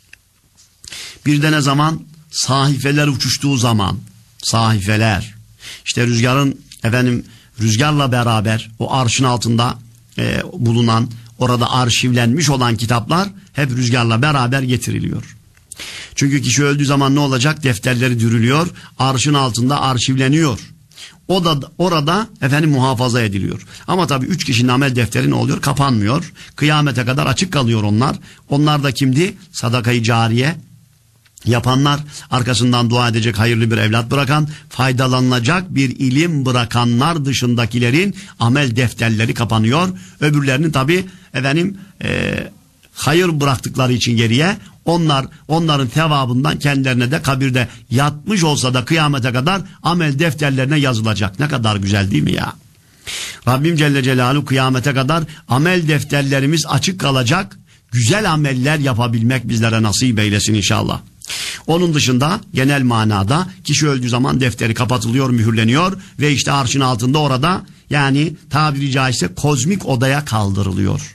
Bir de ne zaman? Sahifeler uçuştuğu zaman, sahifeler işte rüzgarın efendim rüzgarla beraber o arşın altında e, bulunan, orada arşivlenmiş olan kitaplar hep rüzgarla beraber getiriliyor. Çünkü kişi öldüğü zaman ne olacak? Defterleri dürülüyor, arşın altında arşivleniyor. O da orada efendim muhafaza ediliyor. Ama tabii üç kişinin amel defteri ne oluyor? Kapanmıyor. Kıyamete kadar açık kalıyor onlar. Onlar da kimdi? Sadakayı cariye yapanlar, arkasından dua edecek hayırlı bir evlat bırakan, faydalanılacak bir ilim bırakanlar dışındakilerin amel defterleri kapanıyor. Öbürlerinin tabi efendim e, hayır bıraktıkları için geriye onlar onların sevabından kendilerine de kabirde yatmış olsa da kıyamete kadar amel defterlerine yazılacak. Ne kadar güzel değil mi ya? Rabbim Celle Celaluhu kıyamete kadar amel defterlerimiz açık kalacak. Güzel ameller yapabilmek bizlere nasip eylesin inşallah. Onun dışında genel manada kişi öldüğü zaman defteri kapatılıyor, mühürleniyor ve işte arşın altında orada yani tabiri caizse kozmik odaya kaldırılıyor.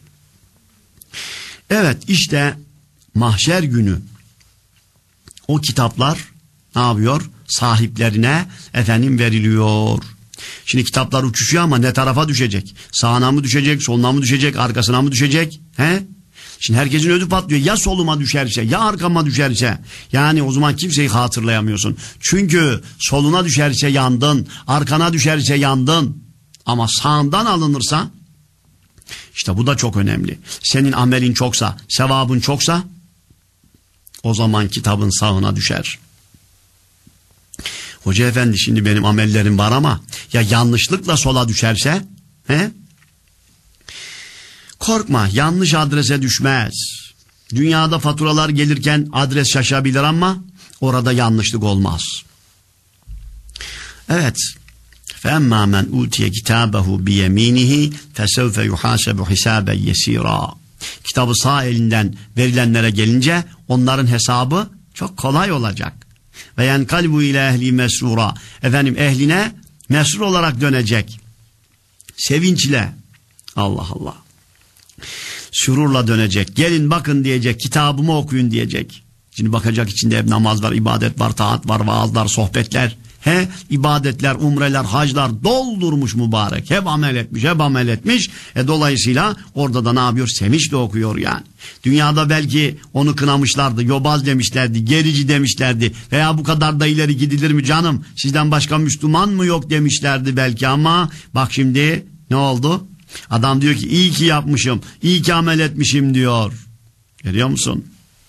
Evet işte mahşer günü o kitaplar ne yapıyor? Sahiplerine efendim veriliyor. Şimdi kitaplar uçuşuyor ama ne tarafa düşecek? Sağına mı düşecek, soluna mı düşecek, arkasına mı düşecek? He? Şimdi herkesin ödü patlıyor. Ya soluma düşerse, ya arkama düşerse. Yani o zaman kimseyi hatırlayamıyorsun. Çünkü soluna düşerse yandın, arkana düşerse yandın. Ama sağından alınırsa, işte bu da çok önemli. Senin amelin çoksa, sevabın çoksa, o zaman kitabın sağına düşer. Hoca efendi şimdi benim amellerim var ama ya yanlışlıkla sola düşerse, he? Korkma, yanlış adrese düşmez. Dünyada faturalar gelirken adres şaşabilir ama orada yanlışlık olmaz. Evet. فَاَمَّا مَنْ اُوْتِيَ كِتَابَهُ بِيَم۪ينِهِ فَسَوْفَ يُحَاسَبُ حِسَابًا يَس۪يرًا. Kitabı sağ elinden verilenlere gelince onların hesabı çok kolay olacak. Ve yenkalbu ile ehli mesrura. Efendim ehline mesrur olarak dönecek. Sevinçle. Allah Allah. Sürurla dönecek. Gelin bakın diyecek. Kitabımı okuyun diyecek. Şimdi bakacak içinde hep namaz var, ibadet var, taat var, vaazlar, sohbetler. He, ibadetler, umreler, haclar doldurmuş mübarek. Hep amel etmiş, hep amel etmiş. E dolayısıyla orada da ne yapıyor? Sevinç de okuyor yani. Dünyada belki onu kınamışlardı, yobaz demişlerdi, gerici demişlerdi. Veya bu kadar da ileri gidilir mi canım? Sizden başka Müslüman mı yok demişlerdi belki ama bak şimdi ne oldu? Adam diyor ki iyi ki yapmışım, iyi ki amel etmişim diyor. Görüyor musun?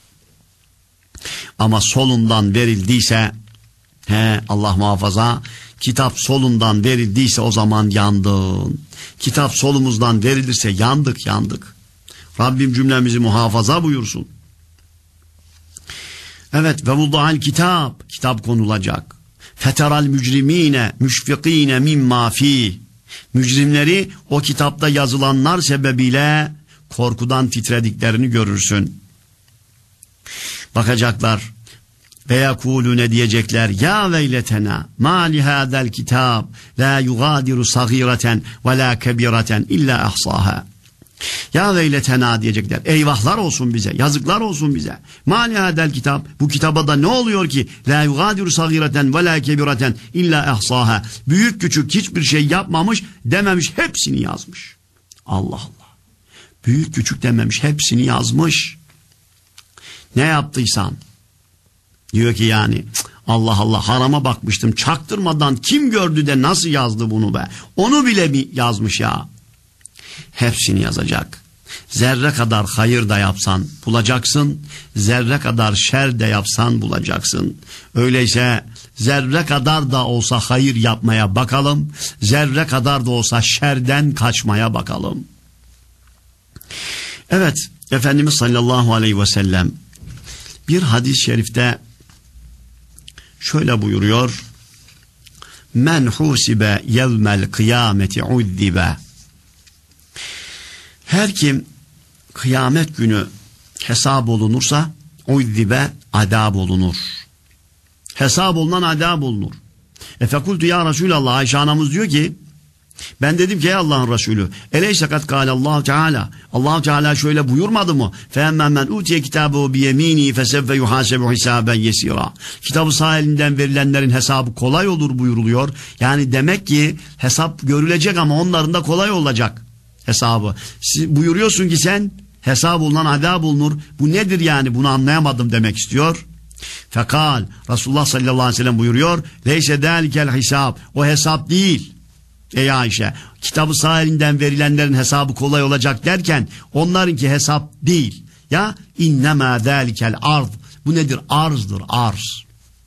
Ama solundan verildiyse, he Allah muhafaza, kitap solundan verildiyse o zaman yandın. Kitap solumuzdan verilirse yandık yandık. Rabbim cümlemizi muhafaza buyursun. Evet, ve vudda'al kitap, kitap konulacak. Feteral mücrimine müşfikine mimma fi. Mücrimleri o kitapta yazılanlar sebebiyle korkudan titrediklerini görürsün. Bakacaklar ve yekulune diyecekler ya veyletena ma li hadal kitab la yugadiru sagireten ve la kebireten illa ahsaha. Ya veyletena diyecekler. Eyvahlar olsun bize, yazıklar olsun bize. Ma li hadal kitap, bu kitaba da ne oluyor ki? La yugadiru sagireten ve la kebireten illa ahsaha. Büyük küçük hiçbir şey yapmamış, dememiş, hepsini yazmış. Allah Allah. Büyük küçük dememiş, hepsini yazmış. Ne yaptıysan diyor ki yani Allah Allah, harama bakmıştım çaktırmadan, kim gördü de nasıl yazdı bunu be, onu bile mi yazmış ya? Hepsini yazacak. Zerre kadar hayır da yapsan bulacaksın, zerre kadar şer de yapsan bulacaksın. Öyleyse zerre kadar da olsa hayır yapmaya bakalım, zerre kadar da olsa şerden kaçmaya bakalım. Evet, Efendimiz sallallahu aleyhi ve sellem bir hadis-i şerifte şöyle buyuruyor: men husibe yevmel kıyameti uddibe. Her kim kıyamet günü hesap olunursa uddibe, adab olunur. Hesap olunan adab olunur. E fekultu ya Resulallah, Ayşe anamız diyor ki ben dedim ki ey Allah'ın Resulü, eleyse kad kâlallahu Teala, Allah Teala şöyle buyurmadı mı? Fe'emmen men utiye kitabehu biyemini fesevve yuhasebu hisaben yesira. Kitabı sağ elinden verilenlerin hesabı kolay olur buyuruluyor. Yani demek ki hesap görülecek ama onların da kolay olacak hesabı. Siz buyuruyorsun ki sen hesap olunan adab olunur. Bu nedir yani, bunu anlayamadım demek istiyor. Fekal, Resulullah sallallahu aleyhi ve sellem buyuruyor, leyse dâlikel hisab, o hesap değil. Ey Ayşe, kitabı sağ elinden verilenlerin hesabı kolay olacak derken onlarınki hesap değil. Ya innemâ zâlikel arz. Bu nedir? Arzdır, arz.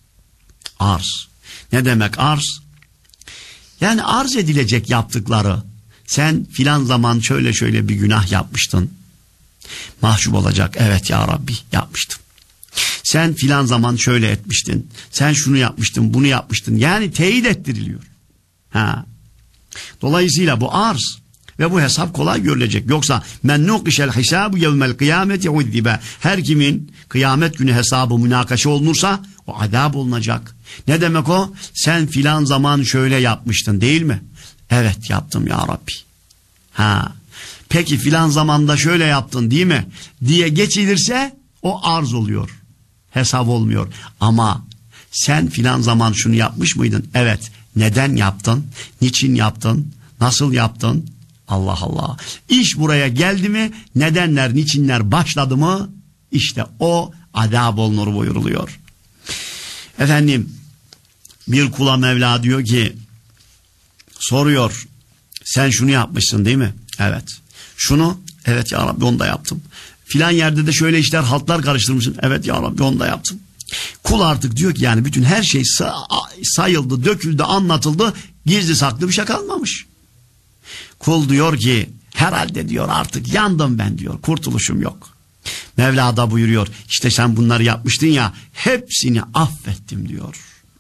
Arz. Ne demek arz? Yani arz edilecek yaptıkları. Sen filan zaman şöyle şöyle bir günah yapmıştın. Mahcup olacak. Evet ya Rabbi, yapmıştım. Sen filan zaman şöyle etmiştin. Sen şunu yapmıştın, bunu yapmıştın. Yani teyit ettiriliyor. Ha. Dolayısıyla bu arz ve bu hesap kolay görülecek. Yoksa men nukişel hisabu yevmel kıyameti uddibe. Her kimin kıyamet günü hesabı münakaşa olunursa o adab olunacak. Ne demek o? Sen filan zaman şöyle yapmıştın değil mi? Evet yaptım ya Rabbi. Ha. Peki filan zamanda şöyle yaptın değil mi? Diye geçilirse o arz oluyor. Hesap olmuyor. Ama sen filan zaman şunu yapmış mıydın? Evet. Neden yaptın? Niçin yaptın? Nasıl yaptın? Allah Allah. İş buraya geldi mi? Nedenler, niçinler başladı mı? İşte o adab olunur buyuruluyor. Efendim, bir kula Mevla diyor ki, soruyor, sen şunu yapmışsın değil mi? Evet. Şunu? Evet ya Rabbi, onu da yaptım. Filan yerde de şöyle işler, haltlar karıştırmışsın. Evet ya Rabbi, onu da yaptım. Kul artık diyor ki yani bütün her şey sayıldı, döküldü, anlatıldı, gizli saklı bir şey kalmamış. Kul diyor ki herhalde diyor artık yandım ben diyor, kurtuluşum yok. Mevla da buyuruyor, işte sen bunları yapmıştın ya, hepsini affettim diyor.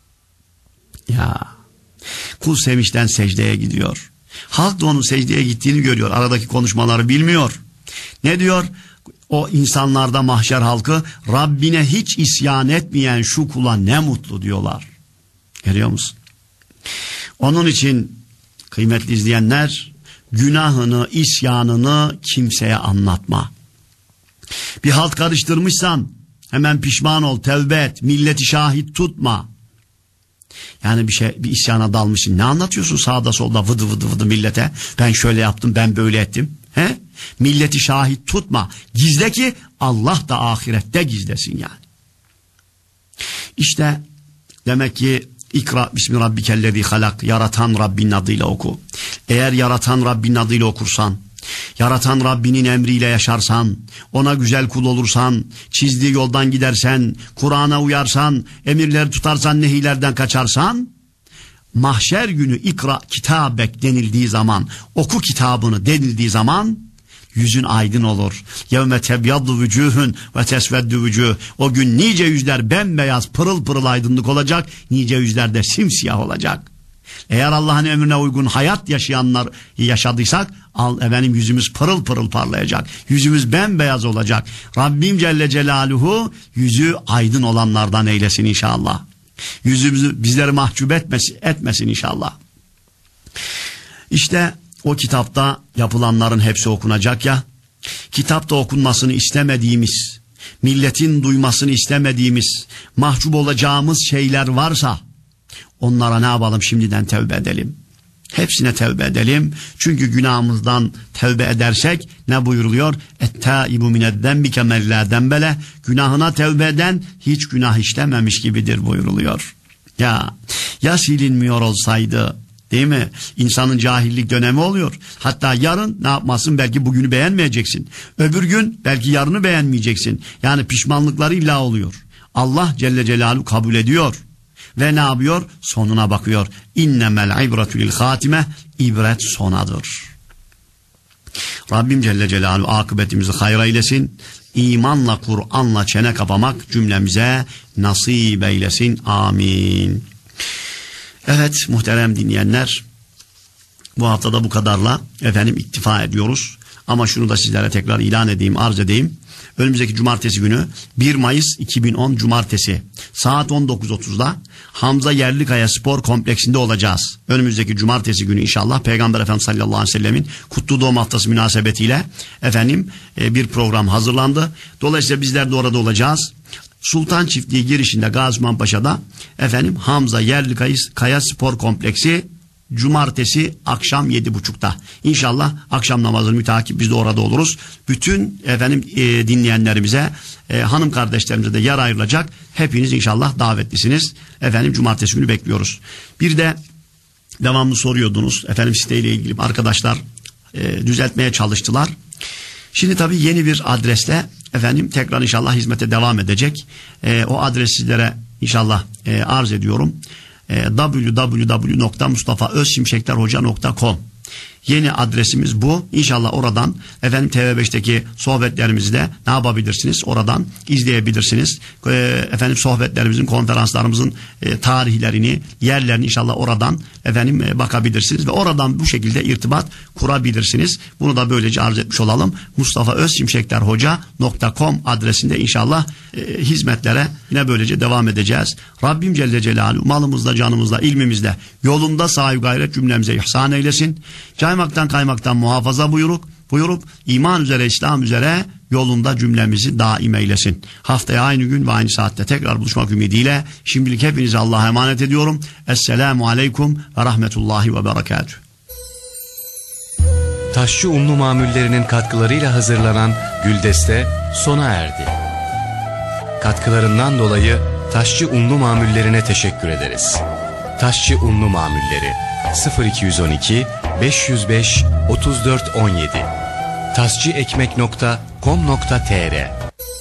Ya kul sevinçten secdeye gidiyor. Halk da onun secdeye gittiğini görüyor, aradaki konuşmaları bilmiyor. Ne diyor? O insanlarda mahşer halkı, Rabbine hiç isyan etmeyen şu kula ne mutlu diyorlar. Görüyor musun? Onun için kıymetli izleyenler, günahını, isyanını kimseye anlatma. Bir halt karıştırmışsan hemen pişman ol, tevbe et, milleti şahit tutma. Yani bir şey, bir isyana dalmışsın. Ne anlatıyorsun sağda solda vıdı vıdı vıdı millete? Ben şöyle yaptım, ben böyle ettim. He? Milleti şahit tutma. Gizle ki Allah da ahirette gizlesin yani. İşte demek ki İkra bismi rabbikellezi halak, yaratan Rabbinin adıyla oku. Eğer yaratan Rabbinin adıyla okursan, yaratan Rabbinin emriyle yaşarsan, ona güzel kul olursan, çizdiği yoldan gidersen, Kur'an'a uyarsan, emirleri tutarsan, nehilerden kaçarsan, mahşer günü ikra kitabek denildiği zaman, oku kitabını denildiği zaman, yüzün aydın olur. Yevme tebyaddu vücuhun ve tesveddu vücuh. O gün nice yüzler bembeyaz pırıl pırıl aydınlık olacak, nice yüzler de simsiyah olacak. Eğer Allah'ın emrine uygun hayat yaşayanlar yaşadıysak, al efendim yüzümüz pırıl pırıl parlayacak. Yüzümüz bembeyaz olacak. Rabbim Celle Celaluhu yüzü aydın olanlardan eylesin inşallah. Yüzümüzü bizleri mahcup etmesin, etmesin inşallah. İşte o kitapta yapılanların hepsi okunacak ya. Kitapta okunmasını istemediğimiz, milletin duymasını istemediğimiz, mahcup olacağımız şeyler varsa onlara ne yapalım, şimdiden tevbe edelim. Hepsine tevbe edelim. Çünkü günahımızdan tevbe edersek ne buyuruluyor? Et-tâibu mined-dembi kemellâ dembele. Günahına tevbe eden hiç günah işlememiş gibidir buyuruluyor. Ya ya silinmiyor olsaydı, değil mi? İnsanın cahillik dönemi oluyor. Hatta yarın ne yapmasın? Belki bugünü beğenmeyeceksin. Öbür gün belki yarını beğenmeyeceksin. Yani pişmanlıkları illa oluyor. Allah Celle Celaluhu kabul ediyor. Ve ne yapıyor? Sonuna bakıyor. İnnemel ibretü lil hatime. İbret sonadır. Rabbim Celle Celaluhu akıbetimizi hayır eylesin. İmanla, Kur'an'la çene kapamak cümlemize nasip eylesin. Amin. Evet muhterem dinleyenler, bu haftada bu kadarla efendim iktifa ediyoruz. Ama şunu da sizlere tekrar ilan edeyim, arz edeyim. Önümüzdeki cumartesi günü bir Mayıs iki bin on cumartesi saat on dokuz otuzda Hamza Yerlikaya Spor Kompleksinde olacağız. Önümüzdeki cumartesi günü inşallah Peygamber Efendimiz sallallahu aleyhi ve sellemin kutlu doğum haftası münasebetiyle efendim e, bir program hazırlandı. Dolayısıyla bizler de orada olacağız. Sultan Çiftliği girişinde Gazimanpaşa'da efendim Hamza Yerlikaya Spor Kompleksi cumartesi akşam yedi buçukta. İnşallah akşam namazını mütakip biz de orada oluruz. Bütün efendim e, dinleyenlerimize, e, hanım kardeşlerimize de yer ayrılacak. Hepiniz inşallah davetlisiniz. Efendim cumartesi günü bekliyoruz. Bir de devamlı soruyordunuz. Efendim siteyle ilgili arkadaşlar e, düzeltmeye çalıştılar. Şimdi tabii yeni bir adresle efendim tekrar inşallah hizmete devam edecek. E, o adres sizlere inşallah e, arz ediyorum. E, double-u double-u double-u nokta mustafa özşimşekler hoca nokta com. Yeni adresimiz bu. İnşallah oradan efendim T V beşteki sohbetlerimizi de ne yapabilirsiniz? Oradan izleyebilirsiniz. E, efendim sohbetlerimizin, konferanslarımızın e, tarihlerini, yerlerini inşallah oradan efendim e, bakabilirsiniz ve oradan bu şekilde irtibat kurabilirsiniz. Bunu da böylece arz etmiş olalım. mustafa özşimşekler hoca nokta com adresinde inşallah e, hizmetlere yine böylece devam edeceğiz. Rabbim Celle Celaluhu malımızla, canımızla, ilmimizle, yolunda sahi gayret cümlemize ihsan eylesin. Caymaktan kaymaktan muhafaza buyuruk, buyurup iman üzere, İslam üzere yolunda cümlemizi daim eylesin. Haftaya aynı gün ve aynı saatte tekrar buluşmak ümidiyle şimdilik hepinizi Allah'a emanet ediyorum. Esselamu aleyküm ve rahmetullahi ve berekatuhu. Taşçı Unlu Mamullerinin katkılarıyla hazırlanan Güldeste sona erdi. Katkılarından dolayı Taşçı Unlu Mamullerine teşekkür ederiz. Taşçı Unlu Mamulleri sıfır iki on iki beş yüz beş otuz dört on yedi tasçıekmek nokta com nokta tr.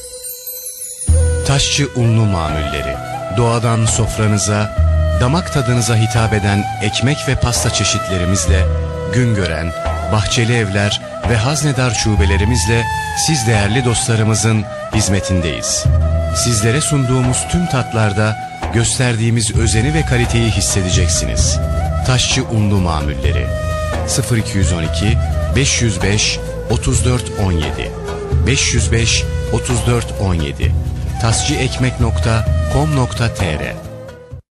Taşçı Unlu Mamulleri, doğadan sofranıza, damak tadınıza hitap eden ekmek ve pasta çeşitlerimizle, Güngören, Bahçeli Evler ve Haznedar şubelerimizle siz değerli dostlarımızın hizmetindeyiz. Sizlere sunduğumuz tüm tatlarda gösterdiğimiz özeni ve kaliteyi hissedeceksiniz. Taşçı Unlu Mamulleri sıfır iki on iki beş yüz beş otuz dört on yedi beş yüz beş otuz dört on yedi tasçıekmek nokta com nokta tr.